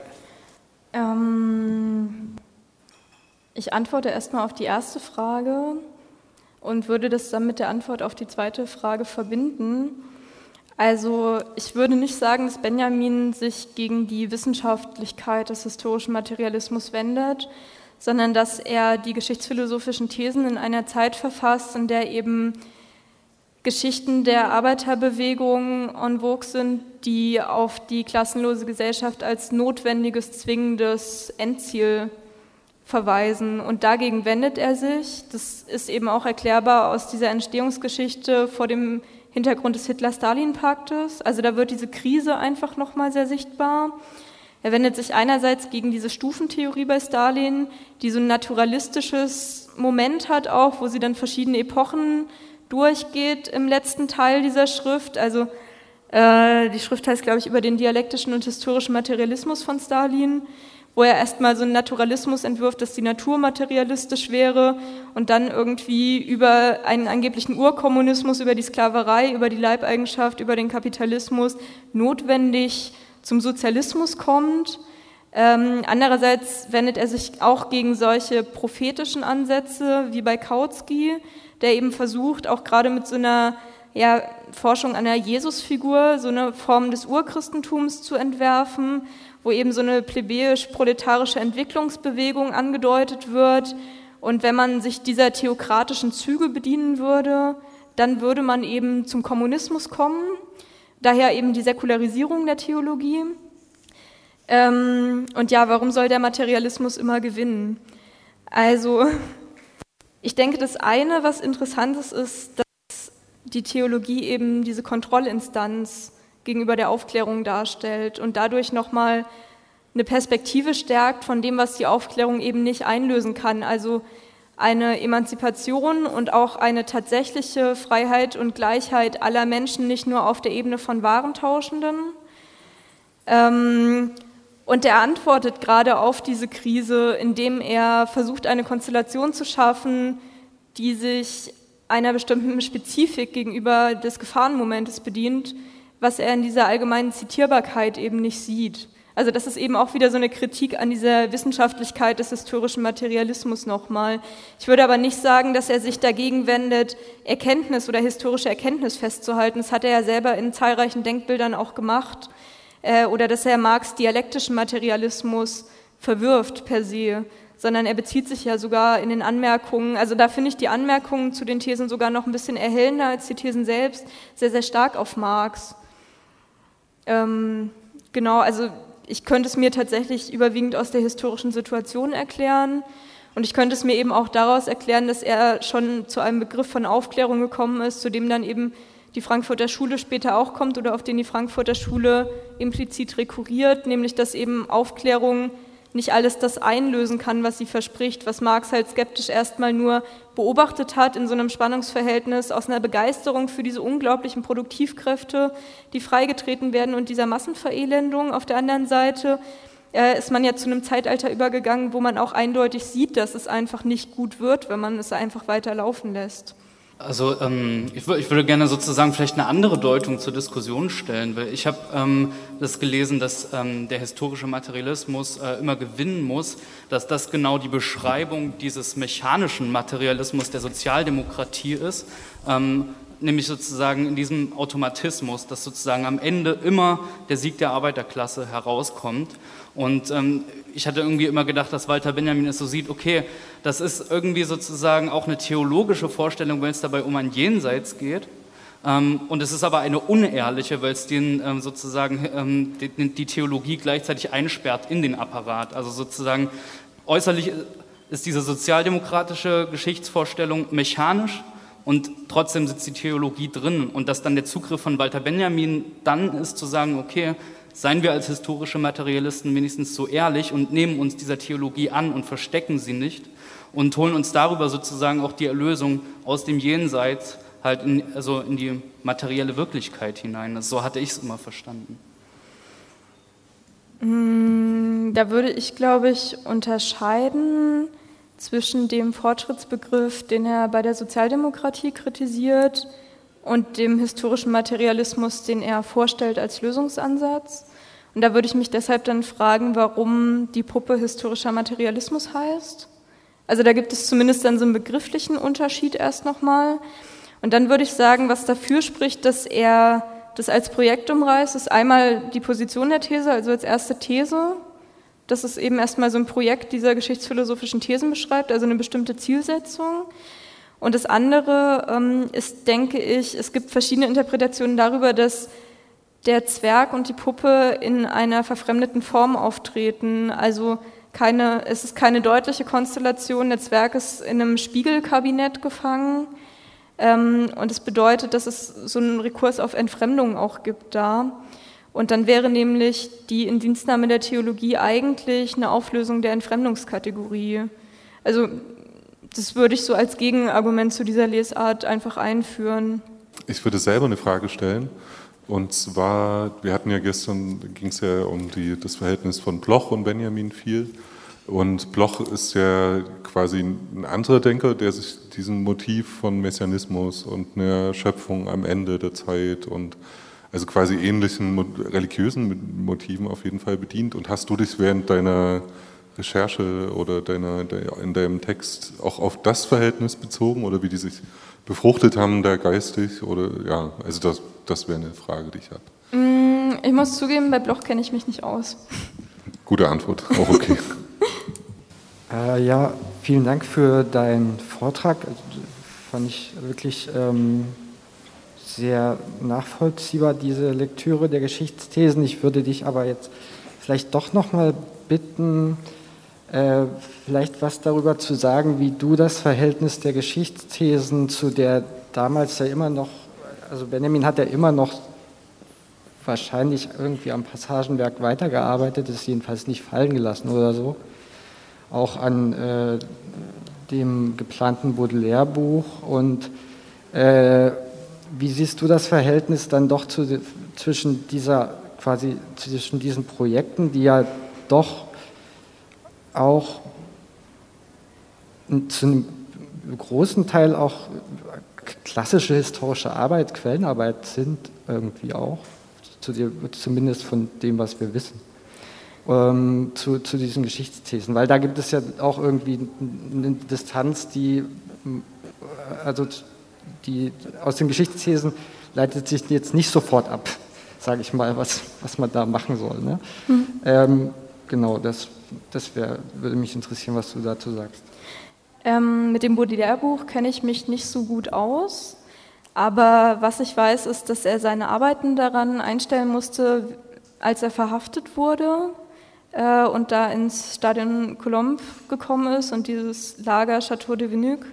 Ähm, ich antworte erstmal auf die erste Frage und würde das dann mit der Antwort auf die zweite Frage verbinden. Also ich würde nicht sagen, dass Benjamin sich gegen die Wissenschaftlichkeit des historischen Materialismus wendet, sondern dass er die geschichtsphilosophischen Thesen in einer Zeit verfasst, in der eben Geschichten der Arbeiterbewegung en vogue sind, die auf die klassenlose Gesellschaft als notwendiges, zwingendes Endziel verweisen. Und dagegen wendet er sich. Das ist eben auch erklärbar aus dieser Entstehungsgeschichte vor dem Hintergrund des Hitler-Stalin-Paktes. Also da wird diese Krise einfach nochmal sehr sichtbar. Er wendet sich einerseits gegen diese Stufentheorie bei Stalin, die so ein naturalistisches Moment hat auch, wo sie dann verschiedene Epochen durchgeht im letzten Teil dieser Schrift. Also äh, die Schrift heißt, glaube ich, über den dialektischen und historischen Materialismus von Stalin, wo er erstmal so einen Naturalismus entwirft, dass die Natur materialistisch wäre und dann irgendwie über einen angeblichen Urkommunismus, über die Sklaverei, über die Leibeigenschaft, über den Kapitalismus notwendig zum Sozialismus kommt. Ähm, andererseits wendet er sich auch gegen solche prophetischen Ansätze wie bei Kautsky, der eben versucht, auch gerade mit so einer ja, Forschung an der Jesusfigur, so eine Form des Urchristentums zu entwerfen, wo eben so eine plebejisch-proletarische Entwicklungsbewegung angedeutet wird. Und wenn man sich dieser theokratischen Züge bedienen würde, dann würde man eben zum Kommunismus kommen, daher eben die Säkularisierung der Theologie. Ähm, und ja, warum soll der Materialismus immer gewinnen? Also, ich denke, das eine, was interessant ist, ist, dass die Theologie eben diese Kontrollinstanz gegenüber der Aufklärung darstellt und dadurch nochmal eine Perspektive stärkt von dem, was die Aufklärung eben nicht einlösen kann. Also eine Emanzipation und auch eine tatsächliche Freiheit und Gleichheit aller Menschen, nicht nur auf der Ebene von Warentauschenden. Ähm, und er antwortet gerade auf diese Krise, indem er versucht, eine Konstellation zu schaffen, die sich einer bestimmten Spezifik gegenüber des Gefahrenmomentes bedient, was er in dieser allgemeinen Zitierbarkeit eben nicht sieht. Also das ist eben auch wieder so eine Kritik an dieser Wissenschaftlichkeit des historischen Materialismus nochmal. Ich würde aber nicht sagen, dass er sich dagegen wendet, Erkenntnis oder historische Erkenntnis festzuhalten. Das hat er ja selber in zahlreichen Denkbildern auch gemacht. Äh, oder dass er Marx' dialektischen Materialismus verwirft per se, sondern er bezieht sich ja sogar in den Anmerkungen, also da finde ich die Anmerkungen zu den Thesen sogar noch ein bisschen erhellender als die Thesen selbst, sehr, sehr stark auf Marx. Ähm, genau, also ich könnte es mir tatsächlich überwiegend aus der historischen Situation erklären und ich könnte es mir eben auch daraus erklären, dass er schon zu einem Begriff von Aufklärung gekommen ist, zu dem dann eben die Frankfurter Schule später auch kommt oder auf den die Frankfurter Schule implizit rekurriert, nämlich dass eben Aufklärung nicht alles das einlösen kann, was sie verspricht, was Marx halt skeptisch erstmal nur beobachtet hat in so einem Spannungsverhältnis aus einer Begeisterung für diese unglaublichen Produktivkräfte, die freigetreten werden und dieser Massenverelendung. Auf der anderen Seite äh, ist man ja zu einem Zeitalter übergegangen, wo man auch eindeutig sieht, dass es einfach nicht gut wird, wenn man es einfach weiter laufen lässt. Also ähm, ich, w- ich würde gerne sozusagen vielleicht eine andere Deutung zur Diskussion stellen, weil ich habe ähm, das gelesen, dass ähm, der historische Materialismus äh, immer gewinnen muss, dass das genau die Beschreibung dieses mechanischen Materialismus der Sozialdemokratie ist, ähm, nämlich sozusagen in diesem Automatismus, dass sozusagen am Ende immer der Sieg der Arbeiterklasse herauskommt. Und ähm, ich hatte irgendwie immer gedacht, dass Walter Benjamin es so sieht, okay, das ist irgendwie sozusagen auch eine theologische Vorstellung, weil es dabei um ein Jenseits geht. Ähm, und es ist aber eine unehrliche, weil es den ähm, sozusagen ähm, die, die Theologie gleichzeitig einsperrt in den Apparat. Also sozusagen äußerlich ist diese sozialdemokratische Geschichtsvorstellung mechanisch, und trotzdem sitzt die Theologie drin. Und dass dann der Zugriff von Walter Benjamin dann ist, zu sagen, okay, seien wir als historische Materialisten wenigstens so ehrlich und nehmen uns dieser Theologie an und verstecken sie nicht und holen uns darüber sozusagen auch die Erlösung aus dem Jenseits halt in, also in die materielle Wirklichkeit hinein. Also so hatte ich es immer verstanden. Da würde ich, glaube ich, unterscheiden zwischen dem Fortschrittsbegriff, den er bei der Sozialdemokratie kritisiert, und dem historischen Materialismus, den er vorstellt als Lösungsansatz. Und da würde ich mich deshalb dann fragen, warum die Puppe historischer Materialismus heißt. Also da gibt es zumindest dann so einen begrifflichen Unterschied erst nochmal. Und dann würde ich sagen, was dafür spricht, dass er das als Projekt umreißt, ist einmal die Position der These, also als erste These, dass es eben erstmal so ein Projekt dieser geschichtsphilosophischen Thesen beschreibt, also eine bestimmte Zielsetzung. Und das andere ähm, ist, denke ich, es gibt verschiedene Interpretationen darüber, dass der Zwerg und die Puppe in einer verfremdeten Form auftreten. Also keine, es ist keine deutliche Konstellation, der Zwerg ist in einem Spiegelkabinett gefangen. Ähm, und es bedeutet, dass es so einen Rekurs auf Entfremdung auch gibt da. Und dann wäre nämlich die Indienstnahme der Theologie eigentlich eine Auflösung der Entfremdungskategorie. Also das würde ich so als Gegenargument zu dieser Lesart einfach einführen. Ich würde selber eine Frage stellen. Und zwar, wir hatten ja gestern, ging es ja um die, das Verhältnis von Bloch und Benjamin viel. Und Bloch ist ja quasi ein anderer Denker, der sich diesem Motiv von Messianismus und einer Schöpfung am Ende der Zeit und also quasi ähnlichen religiösen Motiven auf jeden Fall bedient. Und hast du dich während deiner Recherche oder deiner, in deinem Text auch auf das Verhältnis bezogen oder wie die sich befruchtet haben da geistig? Oder ja, also das, das wäre eine Frage, die ich habe. Ich muss zugeben, bei Bloch kenne ich mich nicht aus. Gute Antwort, auch okay. Äh, ja, vielen Dank für deinen Vortrag. Also, fand ich wirklich ähm, sehr nachvollziehbar, diese Lektüre der Geschichtsthesen. Ich würde dich aber jetzt vielleicht doch nochmal bitten, äh, vielleicht was darüber zu sagen, wie du das Verhältnis der Geschichtsthesen zu der damals ja immer noch, also Benjamin hat ja immer noch wahrscheinlich irgendwie am Passagenwerk weitergearbeitet, ist jedenfalls nicht fallen gelassen oder so. Auch an äh, dem geplanten Baudelaire-Buch. Und äh, wie siehst du das Verhältnis dann doch zu, zwischen dieser quasi zwischen diesen Projekten, die ja doch auch zu einem großen Teil auch klassische historische Arbeit, Quellenarbeit sind irgendwie auch, zu dir, zumindest von dem, was wir wissen. Ähm, zu, zu diesen Geschichtsthesen, weil da gibt es ja auch irgendwie eine Distanz, die, also die aus den Geschichtsthesen leitet sich jetzt nicht sofort ab, sage ich mal, was, was man da machen soll. Ne? Mhm. Ähm, genau, das, das wär, würde mich interessieren, was du dazu sagst. Ähm, mit dem Baudelaire-Buch kenne ich mich nicht so gut aus, aber was ich weiß, ist, dass er seine Arbeiten daran einstellen musste, als er verhaftet wurde und da ins Stadion Colombe gekommen ist und dieses Lager Château de Venuk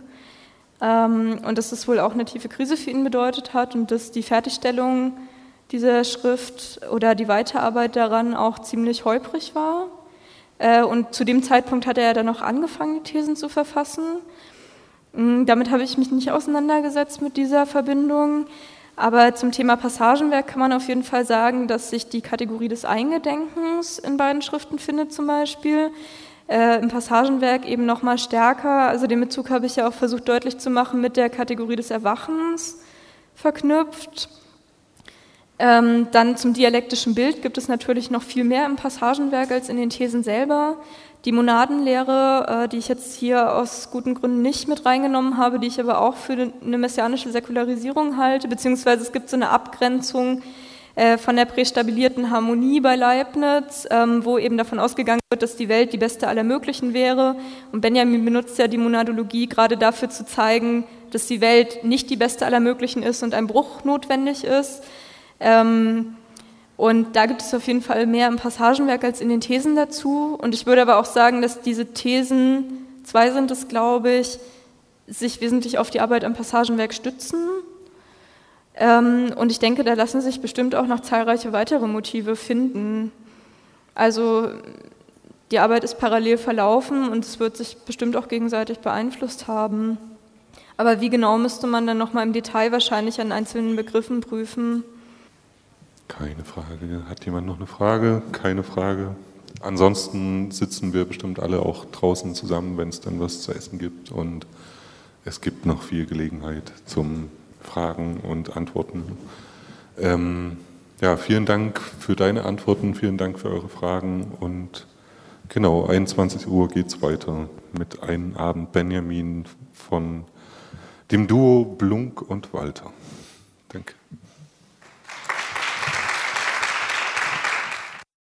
und dass das wohl auch eine tiefe Krise für ihn bedeutet hat und dass die Fertigstellung dieser Schrift oder die Weiterarbeit daran auch ziemlich holprig war. Und zu dem Zeitpunkt hat er ja dann noch angefangen, die Thesen zu verfassen. Damit habe ich mich nicht auseinandergesetzt mit dieser Verbindung. Aber zum Thema Passagenwerk kann man auf jeden Fall sagen, dass sich die Kategorie des Eingedenkens in beiden Schriften findet zum Beispiel. Äh, Im Passagenwerk eben nochmal stärker, also den Bezug habe ich ja auch versucht deutlich zu machen, mit der Kategorie des Erwachens verknüpft. Ähm, dann zum dialektischen Bild gibt es natürlich noch viel mehr im Passagenwerk als in den Thesen selber. Die Monadenlehre, äh, die ich jetzt hier aus guten Gründen nicht mit reingenommen habe, die ich aber auch für eine messianische Säkularisierung halte, beziehungsweise es gibt so eine Abgrenzung äh, von der prästabilierten Harmonie bei Leibniz, ähm, wo eben davon ausgegangen wird, dass die Welt die beste aller möglichen wäre. Und Benjamin benutzt ja die Monadologie gerade dafür zu zeigen, dass die Welt nicht die beste aller möglichen ist und ein Bruch notwendig ist. Ähm, Und da gibt es auf jeden Fall mehr im Passagenwerk als in den Thesen dazu. Und ich würde aber auch sagen, dass diese Thesen, zwei sind es, glaube ich, sich wesentlich auf die Arbeit am Passagenwerk stützen. Und ich denke, da lassen sich bestimmt auch noch zahlreiche weitere Motive finden. Also die Arbeit ist parallel verlaufen und es wird sich bestimmt auch gegenseitig beeinflusst haben. Aber wie genau müsste man dann nochmal im Detail wahrscheinlich an einzelnen Begriffen prüfen? Keine Frage. Hat jemand noch eine Frage? Keine Frage. Ansonsten sitzen wir bestimmt alle auch draußen zusammen, wenn es dann was zu essen gibt. Und es gibt noch viel Gelegenheit zum Fragen und Antworten. Ähm, ja, vielen Dank für deine Antworten, vielen Dank für eure Fragen. Und genau, einundzwanzig Uhr geht es weiter mit Ein Abend Benjamin von dem Duo Blunk und Walter. Danke.